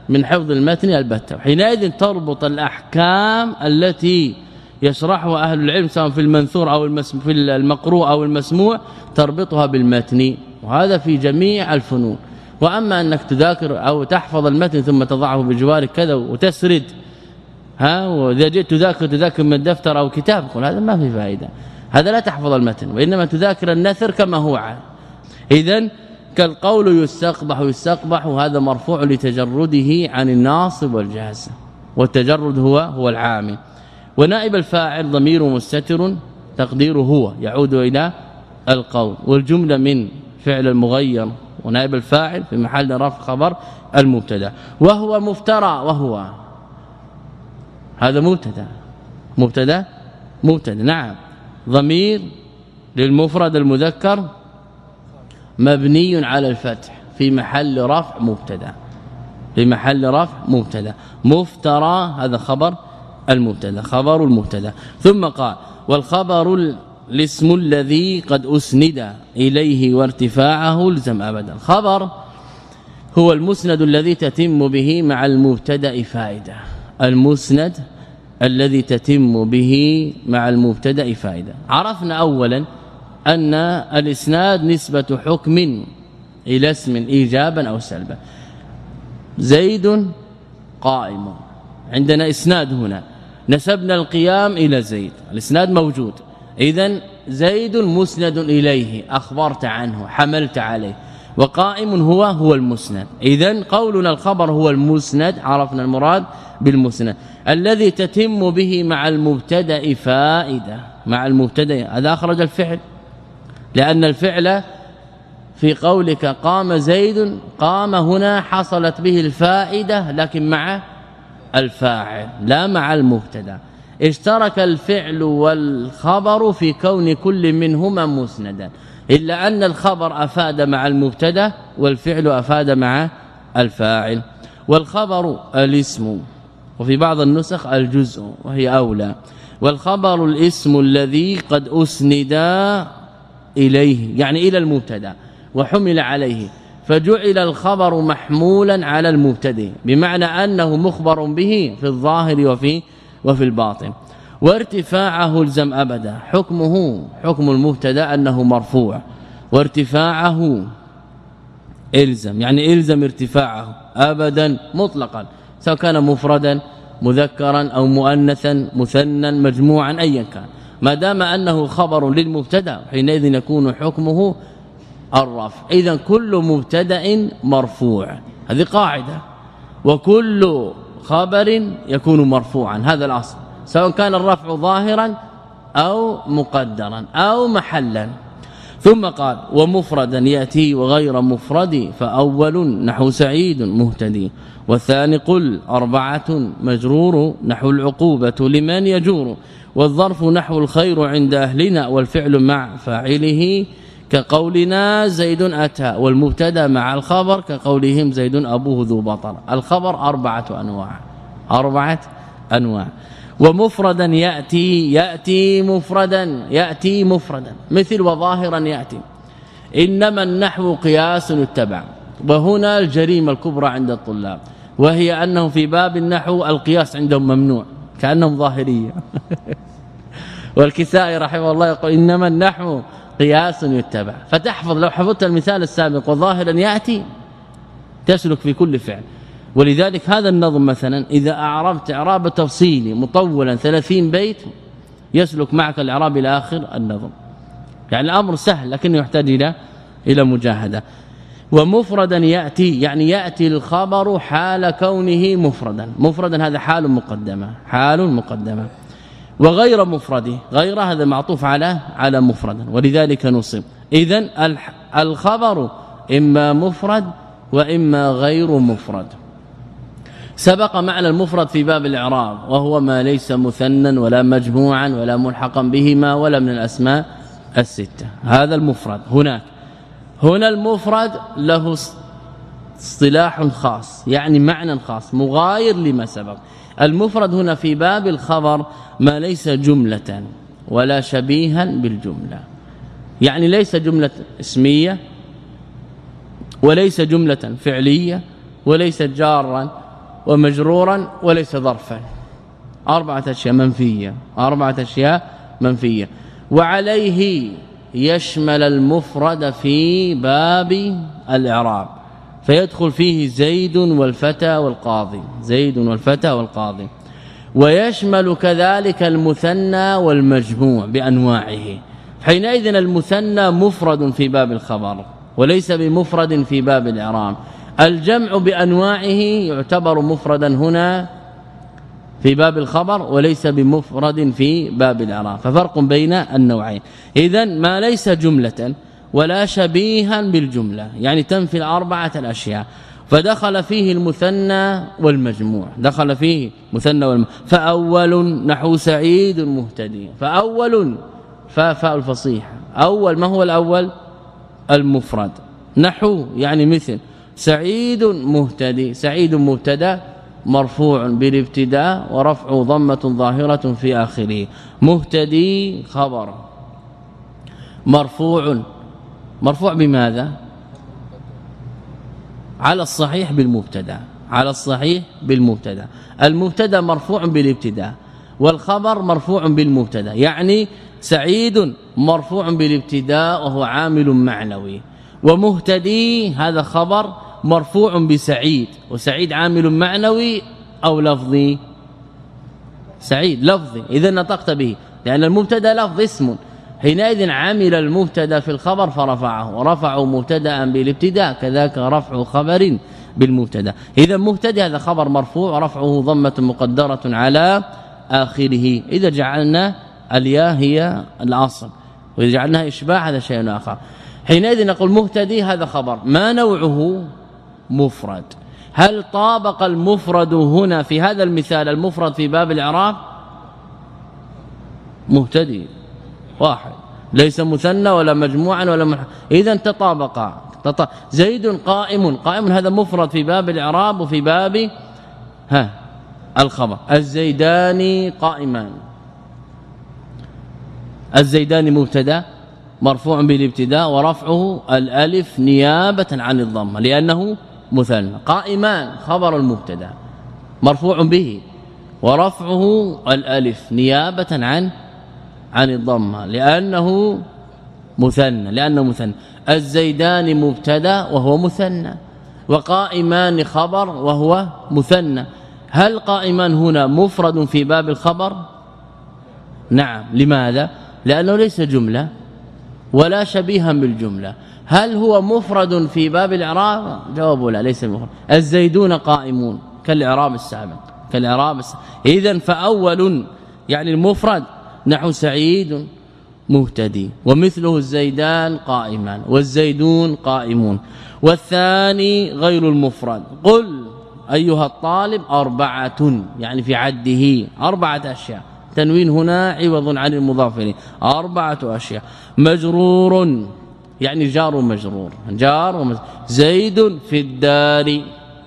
من حفظ المتن البتة. حينئذ تربط الأحكام التي يشرحها أهل العلم سواء في المنثور أو المسموع في المقروء أو المسموع تربطها بالمتن، وهذا في جميع الفنون. وأما أنك تذاكر أو تحفظ المتن ثم تضعه بجوارك كذا وتسرد، ها وإذا جئت تذاكر تذاكر من دفتر أو كتاب، قل هذا ما في فائدة، هذا لا تحفظ المتن، وإنما تذاكر النثر كما هو عام. إذن كالقول يستقبح يستقبح، وهذا مرفوع لتجرده عن الناصب والجازم، والتجرد هو هو العامل. ونائب الفاعل ضمير مستتر تقديره هو يعود إلى القول، والجملة من فعل المغير، ونائب الفاعل في محل رفع خبر المبتدا. وهو مفترى، وهو هذا مبتدا مبتدا مبتدا نعم، ضمير للمفرد المذكر مبني على الفتح في محل رفع مبتدا، في محل رفع مبتدا. مفترى هذا خبر المبتدا، خبر المبتدا. ثم قال والخبر الاسم الذي قد أسند إليه وارتفاعه الزم أبدا. الخبر هو المسند الذي تتم به مع المبتدا فائدة، المسند الذي تتم به مع المبتدا فائدة. عرفنا أولا أن الإسناد نسبة حكم إلى اسم إيجابا أو سلبا. زيد قائم، عندنا إسناد هنا، نسبنا القيام إلى زيد، الإسناد موجود، إذن زيد مسند إليه، أخبرت عنه، حملت عليه، وقائم هو هو المسند. إذن قولنا الخبر هو المسند، عرفنا المراد بالمسند الذي تتم به مع المبتدا فائدة، مع المبتدا. هذا أخرج الفعل، لأن الفعل في قولك قام زيد، قام هنا حصلت به الفائدة لكن مع الفاعل لا مع المبتدا. اشترك الفعل والخبر في كون كل منهما مسندا، إلا أن الخبر أفاد مع المبتدا والفعل أفاد مع الفاعل. والخبر الاسم، وفي بعض النسخ الجزء وهي أولى. والخبر الاسم الذي قد أسند إليه، يعني إلى المبتدا وحمل عليه، فجعل الخبر محمولا على المبتدا، بمعنى أنه مخبر به في الظاهر وفي وفي الباطن. وارتفاعه الزم أبدا، حكمه حكم المبتدا أنه مرفوع، وارتفاعه الزم، يعني الزم ارتفاعه أبدا مطلقا، سواء كان مفردا مذكرا أو مؤنثا مثنى مجموعا أيا كان، ما دام أنه خبر للمبتدا حينئذ يكون حكمه الرفع. إذا كل مبتدا مرفوع، هذه قاعدة، وكل خبر يكون مرفوعا، هذا الأصل، سواء كان الرفع ظاهرا أو مقدرا أو محلا. ثم قال ومفردا يأتي وغير مفرد، فأول نحو سعيد مهتدي، والثاني قل أربعة مجرور نحو العقوبة لمن يجور، والظرف نحو الخير عند أهلنا، والفعل مع فاعله كقولنا زيد أتى، والمبتدا مع الخبر كقولهم زيد أبوه ذو بطر. الخبر أربعة أنواع، أربعة أنواع. ومفردا يأتي، يأتي مفردا، يأتي مفردا، مثل وظاهرا يأتي. إنما النحو قياس يتبع، وهنا الجريمة الكبرى عند الطلاب، وهي أنه في باب النحو القياس عندهم ممنوع، كأنهم ظاهرية. والكسائي رحمه الله يقول إنما النحو قياس يتبع، فتحفظ لو حفظت المثال السابق وظاهرا يأتي تسلك في كل فعل. ولذلك هذا النظم مثلا إذا أعربت إعراب تفصيلي مطولا ثلاثين بيت يسلك معك الإعراب إلى آخر النظم، يعني الأمر سهل لكنه يحتاج إلى إلى مجاهدة. ومفردا يأتي، يعني يأتي الخبر حال كونه مفردا، مفردا هذا حال مقدمة، حال مقدمة. وغير مفرد، غير هذا معطوف على على مفردا، ولذلك نصب. إذن الخبر إما مفرد وإما غير مفرد. سبق معنى المفرد في باب الإعراب، وهو ما ليس مثنى ولا مجموعا ولا ملحقا بهما ولا من الأسماء الستة، هذا المفرد. هناك هنا المفرد له اصطلاح خاص، يعني معنى خاص مغاير لما سبق. المفرد هنا في باب الخبر ما ليس جملة ولا شبيها بالجملة، يعني ليس جملة اسمية وليس جملة فعلية وليس جارا ومجرورا وليس ظرفا. أربعة أشياء منفية أربعة أشياء منفية. وعليه يشمل المفرد في باب الإعراب فيدخل فيه زيد والفتى والقاضي زيد والفتى والقاضي. ويشمل كذلك المثنى والمجموع بأنواعه. حينئذ المثنى مفرد في باب الخبر وليس بمفرد في باب الإعراب. الجمع بأنواعه يعتبر مفردا هنا في باب الخبر وليس بمفرد في باب الإعراب ففرق بين النوعين. إذن ما ليس جملة ولا شبيها بالجملة يعني تنفي الأربعة الأشياء فدخل فيه المثنى والمجموع دخل فيه مثنى والمجموع. فأول نحو سعيد مهتدي فأول فاء الفصيحة أول ما هو الأول المفرد نحو يعني مثل سعيد مهتدي سعيد مبتدا مرفوع بالابتداء ورفع ضمة ظاهرة في آخره. مهتدي خبر مرفوع مرفوع بماذا على الصحيح بالمبتدا على الصحيح بالمبتدا. المبتدا مرفوع بالابتداء والخبر مرفوع بالمبتدا يعني سعيد مرفوع بالابتداء وهو عامل معنوي ومهتدي هذا خبر مرفوع بسعيد وسعيد عامل معنوي أو لفظي سعيد لفظي إذا نطقت به لأن المبتدا لفظ اسم حينئذ عمل المبتدا في الخبر فرفعه ورفعه مبتدا بالابتداء كذاك رفع خبر بالمبتدا. إذا مبتدا هذا خبر مرفوع ورفعه ضمة مقدرة على آخره. إذا جعلنا الياء هي الأصل وإذا جعلناها إشباع هذا شيء آخر. حينئذ نقول مهتدي هذا خبر ما نوعه مفرد. هل طابق المفرد هنا في هذا المثال المفرد في باب الإعراب مهتدي واحد ليس مثنى ولا مجموعا ولا مح... إذا تطابق تط... زيد قائم قائم هذا مفرد في باب الإعراب وفي باب ها الخبر. الزيدان قائمان الزيدان مبتدا مرفوع بالابتداء ورفعه الالف نيابه عن الضمه لانه مثنى. قائمان خبر المبتدا مرفوع به ورفعه الالف نيابه عن عن الضمه لانه مثنى لانه مثنى. الزيدان مبتدا وهو مثنى وقائمان خبر وهو مثنى. هل قائمان هنا مفرد في باب الخبر؟ نعم. لماذا؟ لانه ليس جمله ولا شبيها بالجملة. هل هو مفرد في باب الإعراب؟ جواب لا ليس مفرد. الزيدون قائمون كالإعراب السابق كالإعراب السابق. إذن فأول يعني المفرد نحو سعيد مهتدي ومثله الزيدان قائمان والزيدون قائمون. والثاني غير المفرد قل أيها الطالب أربعة يعني في عده أربعة أشياء تنوين هنا عوض عن المضاف اليه أربعة أشياء. مجرور يعني جار ومجرور جار ومجرور. زيد في الدار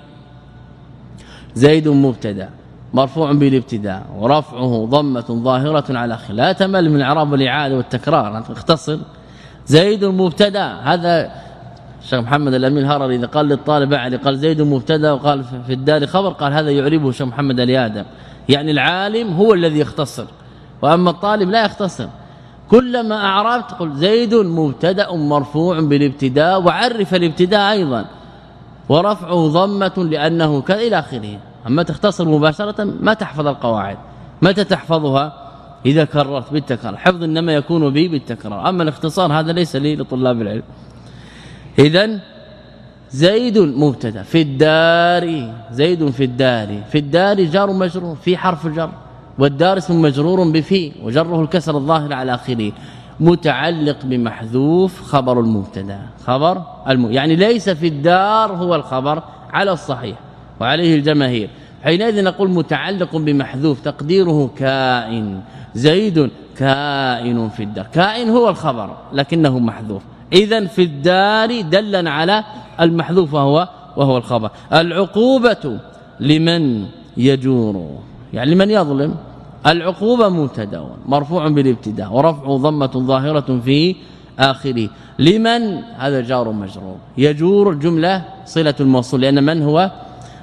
زيد مبتدا مرفوع بالابتداء ورفعه ضمة ظاهرة على آخره. لا تمل من الاعراب والاعاده والتكرار اختصر. زيد مبتدا هذا الشيخ محمد الامين الهرري اذا قال للطالب بعد قال زيد مبتدا وقال في الدار خبر قال هذا يعربه الشيخ محمد اليادم يعني العالم هو الذي يختصر واما الطالب لا يختصر. كلما اعربت قل زيد مبتدا مرفوع بالابتداء وعرف الابتداء ايضا ورفعه ضمه لانه كذا الى اخره. اما تختصر مباشره ما تحفظ القواعد. متى تحفظها؟ اذا كررت بالتكرار. حفظ انما يكون به بالتكرار اما الاختصار هذا ليس لي لطلاب العلم. اذا زيد مبتدا في الدار زيد في الدار في الدار جار مجرور في حرف جر والدار اسم مجرور بفي وجره الكسر الظاهر على اخره متعلق بمحذوف خبر المبتدا خبر الم... يعني ليس في الدار هو الخبر على الصحيح وعليه الجماهير. حينئذ نقول متعلق بمحذوف تقديره كائن زيد كائن في الدار. كائن هو الخبر لكنه محذوف. اذا في الدار دلنا على المحذوف وهو وهو الخبر. العقوبة لمن يجور يعني لمن يظلم. العقوبة مبتدا مرفوع بالابتداء ورفعه ضمة ظاهرة في آخره. لمن هذا جار مجرور. يجور جملة صلة الموصول لأن من هو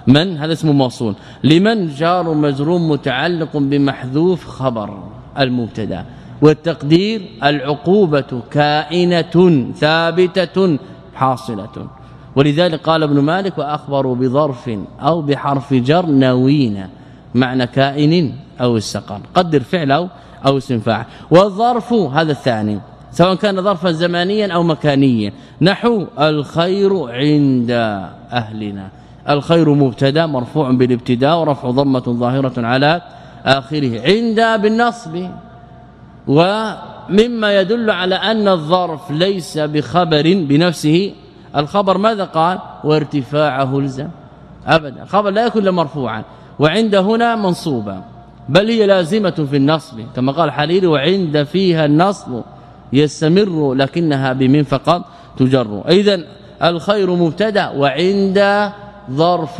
من هذا اسم موصول. لمن جار مجرور متعلق بمحذوف خبر المبتدا، والتقدير العقوبة كائنة ثابتة حاصلة. ولذلك قال ابن مالك وأخبروا بظرف أو بحرف جر نوين معنى كائن أو استقر، قدر فعل أو, أو اسم فاعل. والظرف هذا الثاني سواء كان ظرفا زمانيا أو مكانيا، نحو الخير عند أهلنا. الخير مبتدا مرفوع بالابتداء ورفع ضمة ظاهرة على آخره، عند بالنصب. ومما يدل على أن الظرف ليس بخبر بنفسه، الخبر ماذا قال؟ وارتفاعه الزم ابدا، الخبر لا يكون مرفوعا، وعند هنا منصوبا بل هي لازمة في النصب كما قال حريري وعند فيها النصب يستمر لكنها بمن فقط تجر. اذا الخير مبتدا وعند ظرف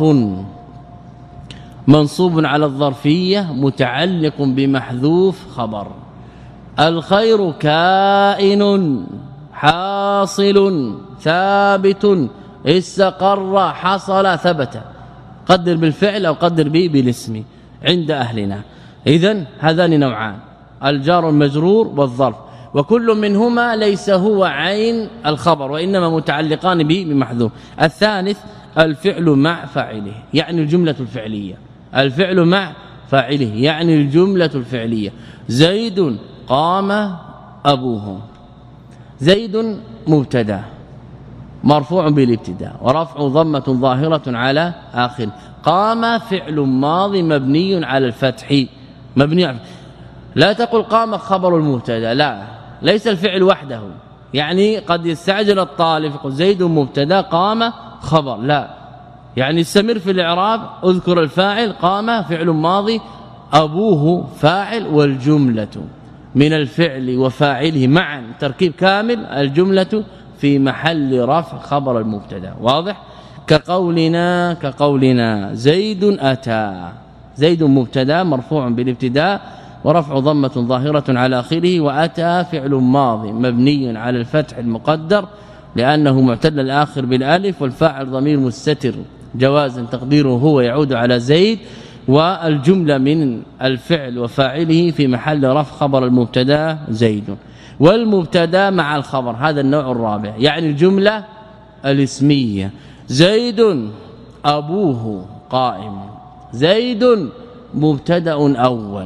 منصوب على الظرفية متعلق بمحذوف خبر. الخير كائن حاصل ثابت استقر حصل ثبت، قدر بالفعل أو قدر به بالاسم عند أهلنا. إذن هذان نوعان الجار المجرور والظرف، وكل منهما ليس هو عين الخبر وإنما متعلقان به بمحذوف. الثالث الفعل مع فاعله يعني الجملة الفعلية، الفعل مع فاعله يعني الجملة الفعلية. زيد قام أبوه، زيد مبتدا مرفوع بالابتداء ورفع ضمة ظاهرة على آخر. قام فعل ماضي مبني على الفتح مبني على، لا تقل قام خبر المبتدا، لا ليس الفعل وحده، يعني قد يستعجل الطالب يقول زيد مبتدا قام خبر، لا يعني استمر في الاعراب، اذكر الفاعل قام فعل ماضي ابوه فاعل والجملة من الفعل وفاعله معا تركيب كامل، الجملة في محل رفع خبر المبتدا. واضح؟ كقولنا كقولنا زيد أتى، زيد مبتدا مرفوع بالابتداء ورفع ضمة ظاهرة على آخره، وأتى فعل ماضي مبني على الفتح المقدر لأنه معتل الآخر بالالف، والفاعل ضمير مستتر جوازا تقديره هو يعود على زيد، والجملة من الفعل وفاعله في محل رفع خبر المبتدا زيد. والمبتدا مع الخبر هذا النوع الرابع، يعني الجملة الاسمية. زيد أبوه قائم، زيد مبتدا أول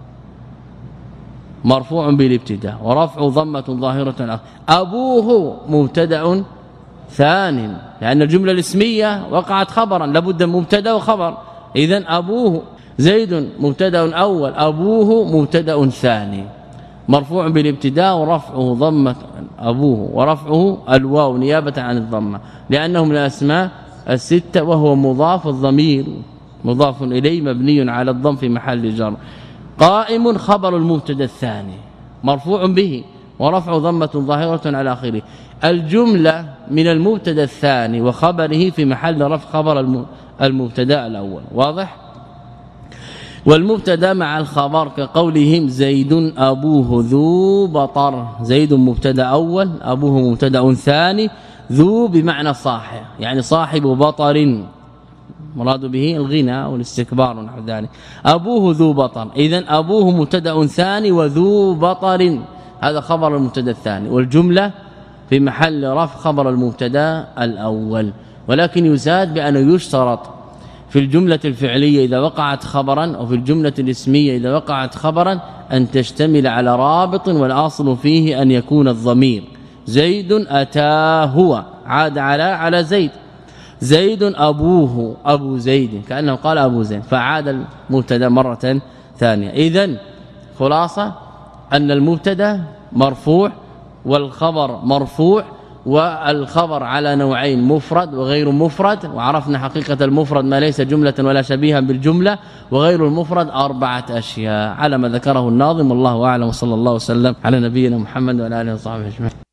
مرفوع بالابتداء ورفع ضمة ظاهرة، أبوه مبتدا ثاني لأن الجملة الاسمية وقعت خبرا لابد من مبتدا وخبر. إذن أبوه زيد مبتدا أول أبوه مبتدا ثاني مرفوع بالابتداء ورفعه ضمة أبوه ورفعه الواو نيابة عن الضمة لأنه من الأسماء الستة، وهو مضاف الضمير مضاف إليه مبني على الضم في محل جر. قائم خبر المبتدا الثاني مرفوع به ورفع ضمة ظاهرة على آخره. الجملة من المبتدا الثاني وخبره في محل رفع خبر المبتدا الأول. واضح؟ والمبتدا مع الخبر كقولهم زيد أبوه ذو بطر، زيد مبتدا أول أبوه مبتدا ثاني، ذو بمعنى صاحب يعني صاحب بطر مراد به الغنى والاستكبار ونحو ذلك. أبوه ذو بطر، إذن أبوه مبتدا ثاني وذو بطر هذا خبر المبتدا الثاني، والجملة في محل رفع خبر المبتدا الأول. ولكن يزاد بأنه يشترط في الجملة الفعلية إذا وقعت خبرا وفي الجملة الاسمية إذا وقعت خبرا أن تشتمل على رابط، والأصل فيه أن يكون الضمير. زيد أتاه هو عاد على على زيد، زيد أبوه أبو زيد كأنه قال أبو زيد فعاد المبتدا مرة ثانية. إذن خلاصة أن المبتدا مرفوع والخبر مرفوع، والخبر على نوعين مفرد وغير مفرد، وعرفنا حقيقة المفرد ما ليس جملة ولا شبيها بالجملة، وغير المفرد أربعة أشياء على ما ذكره الناظم. والله أعلم، وصلى الله وسلم على نبينا محمد وعلى آله وصحبه أجمعين.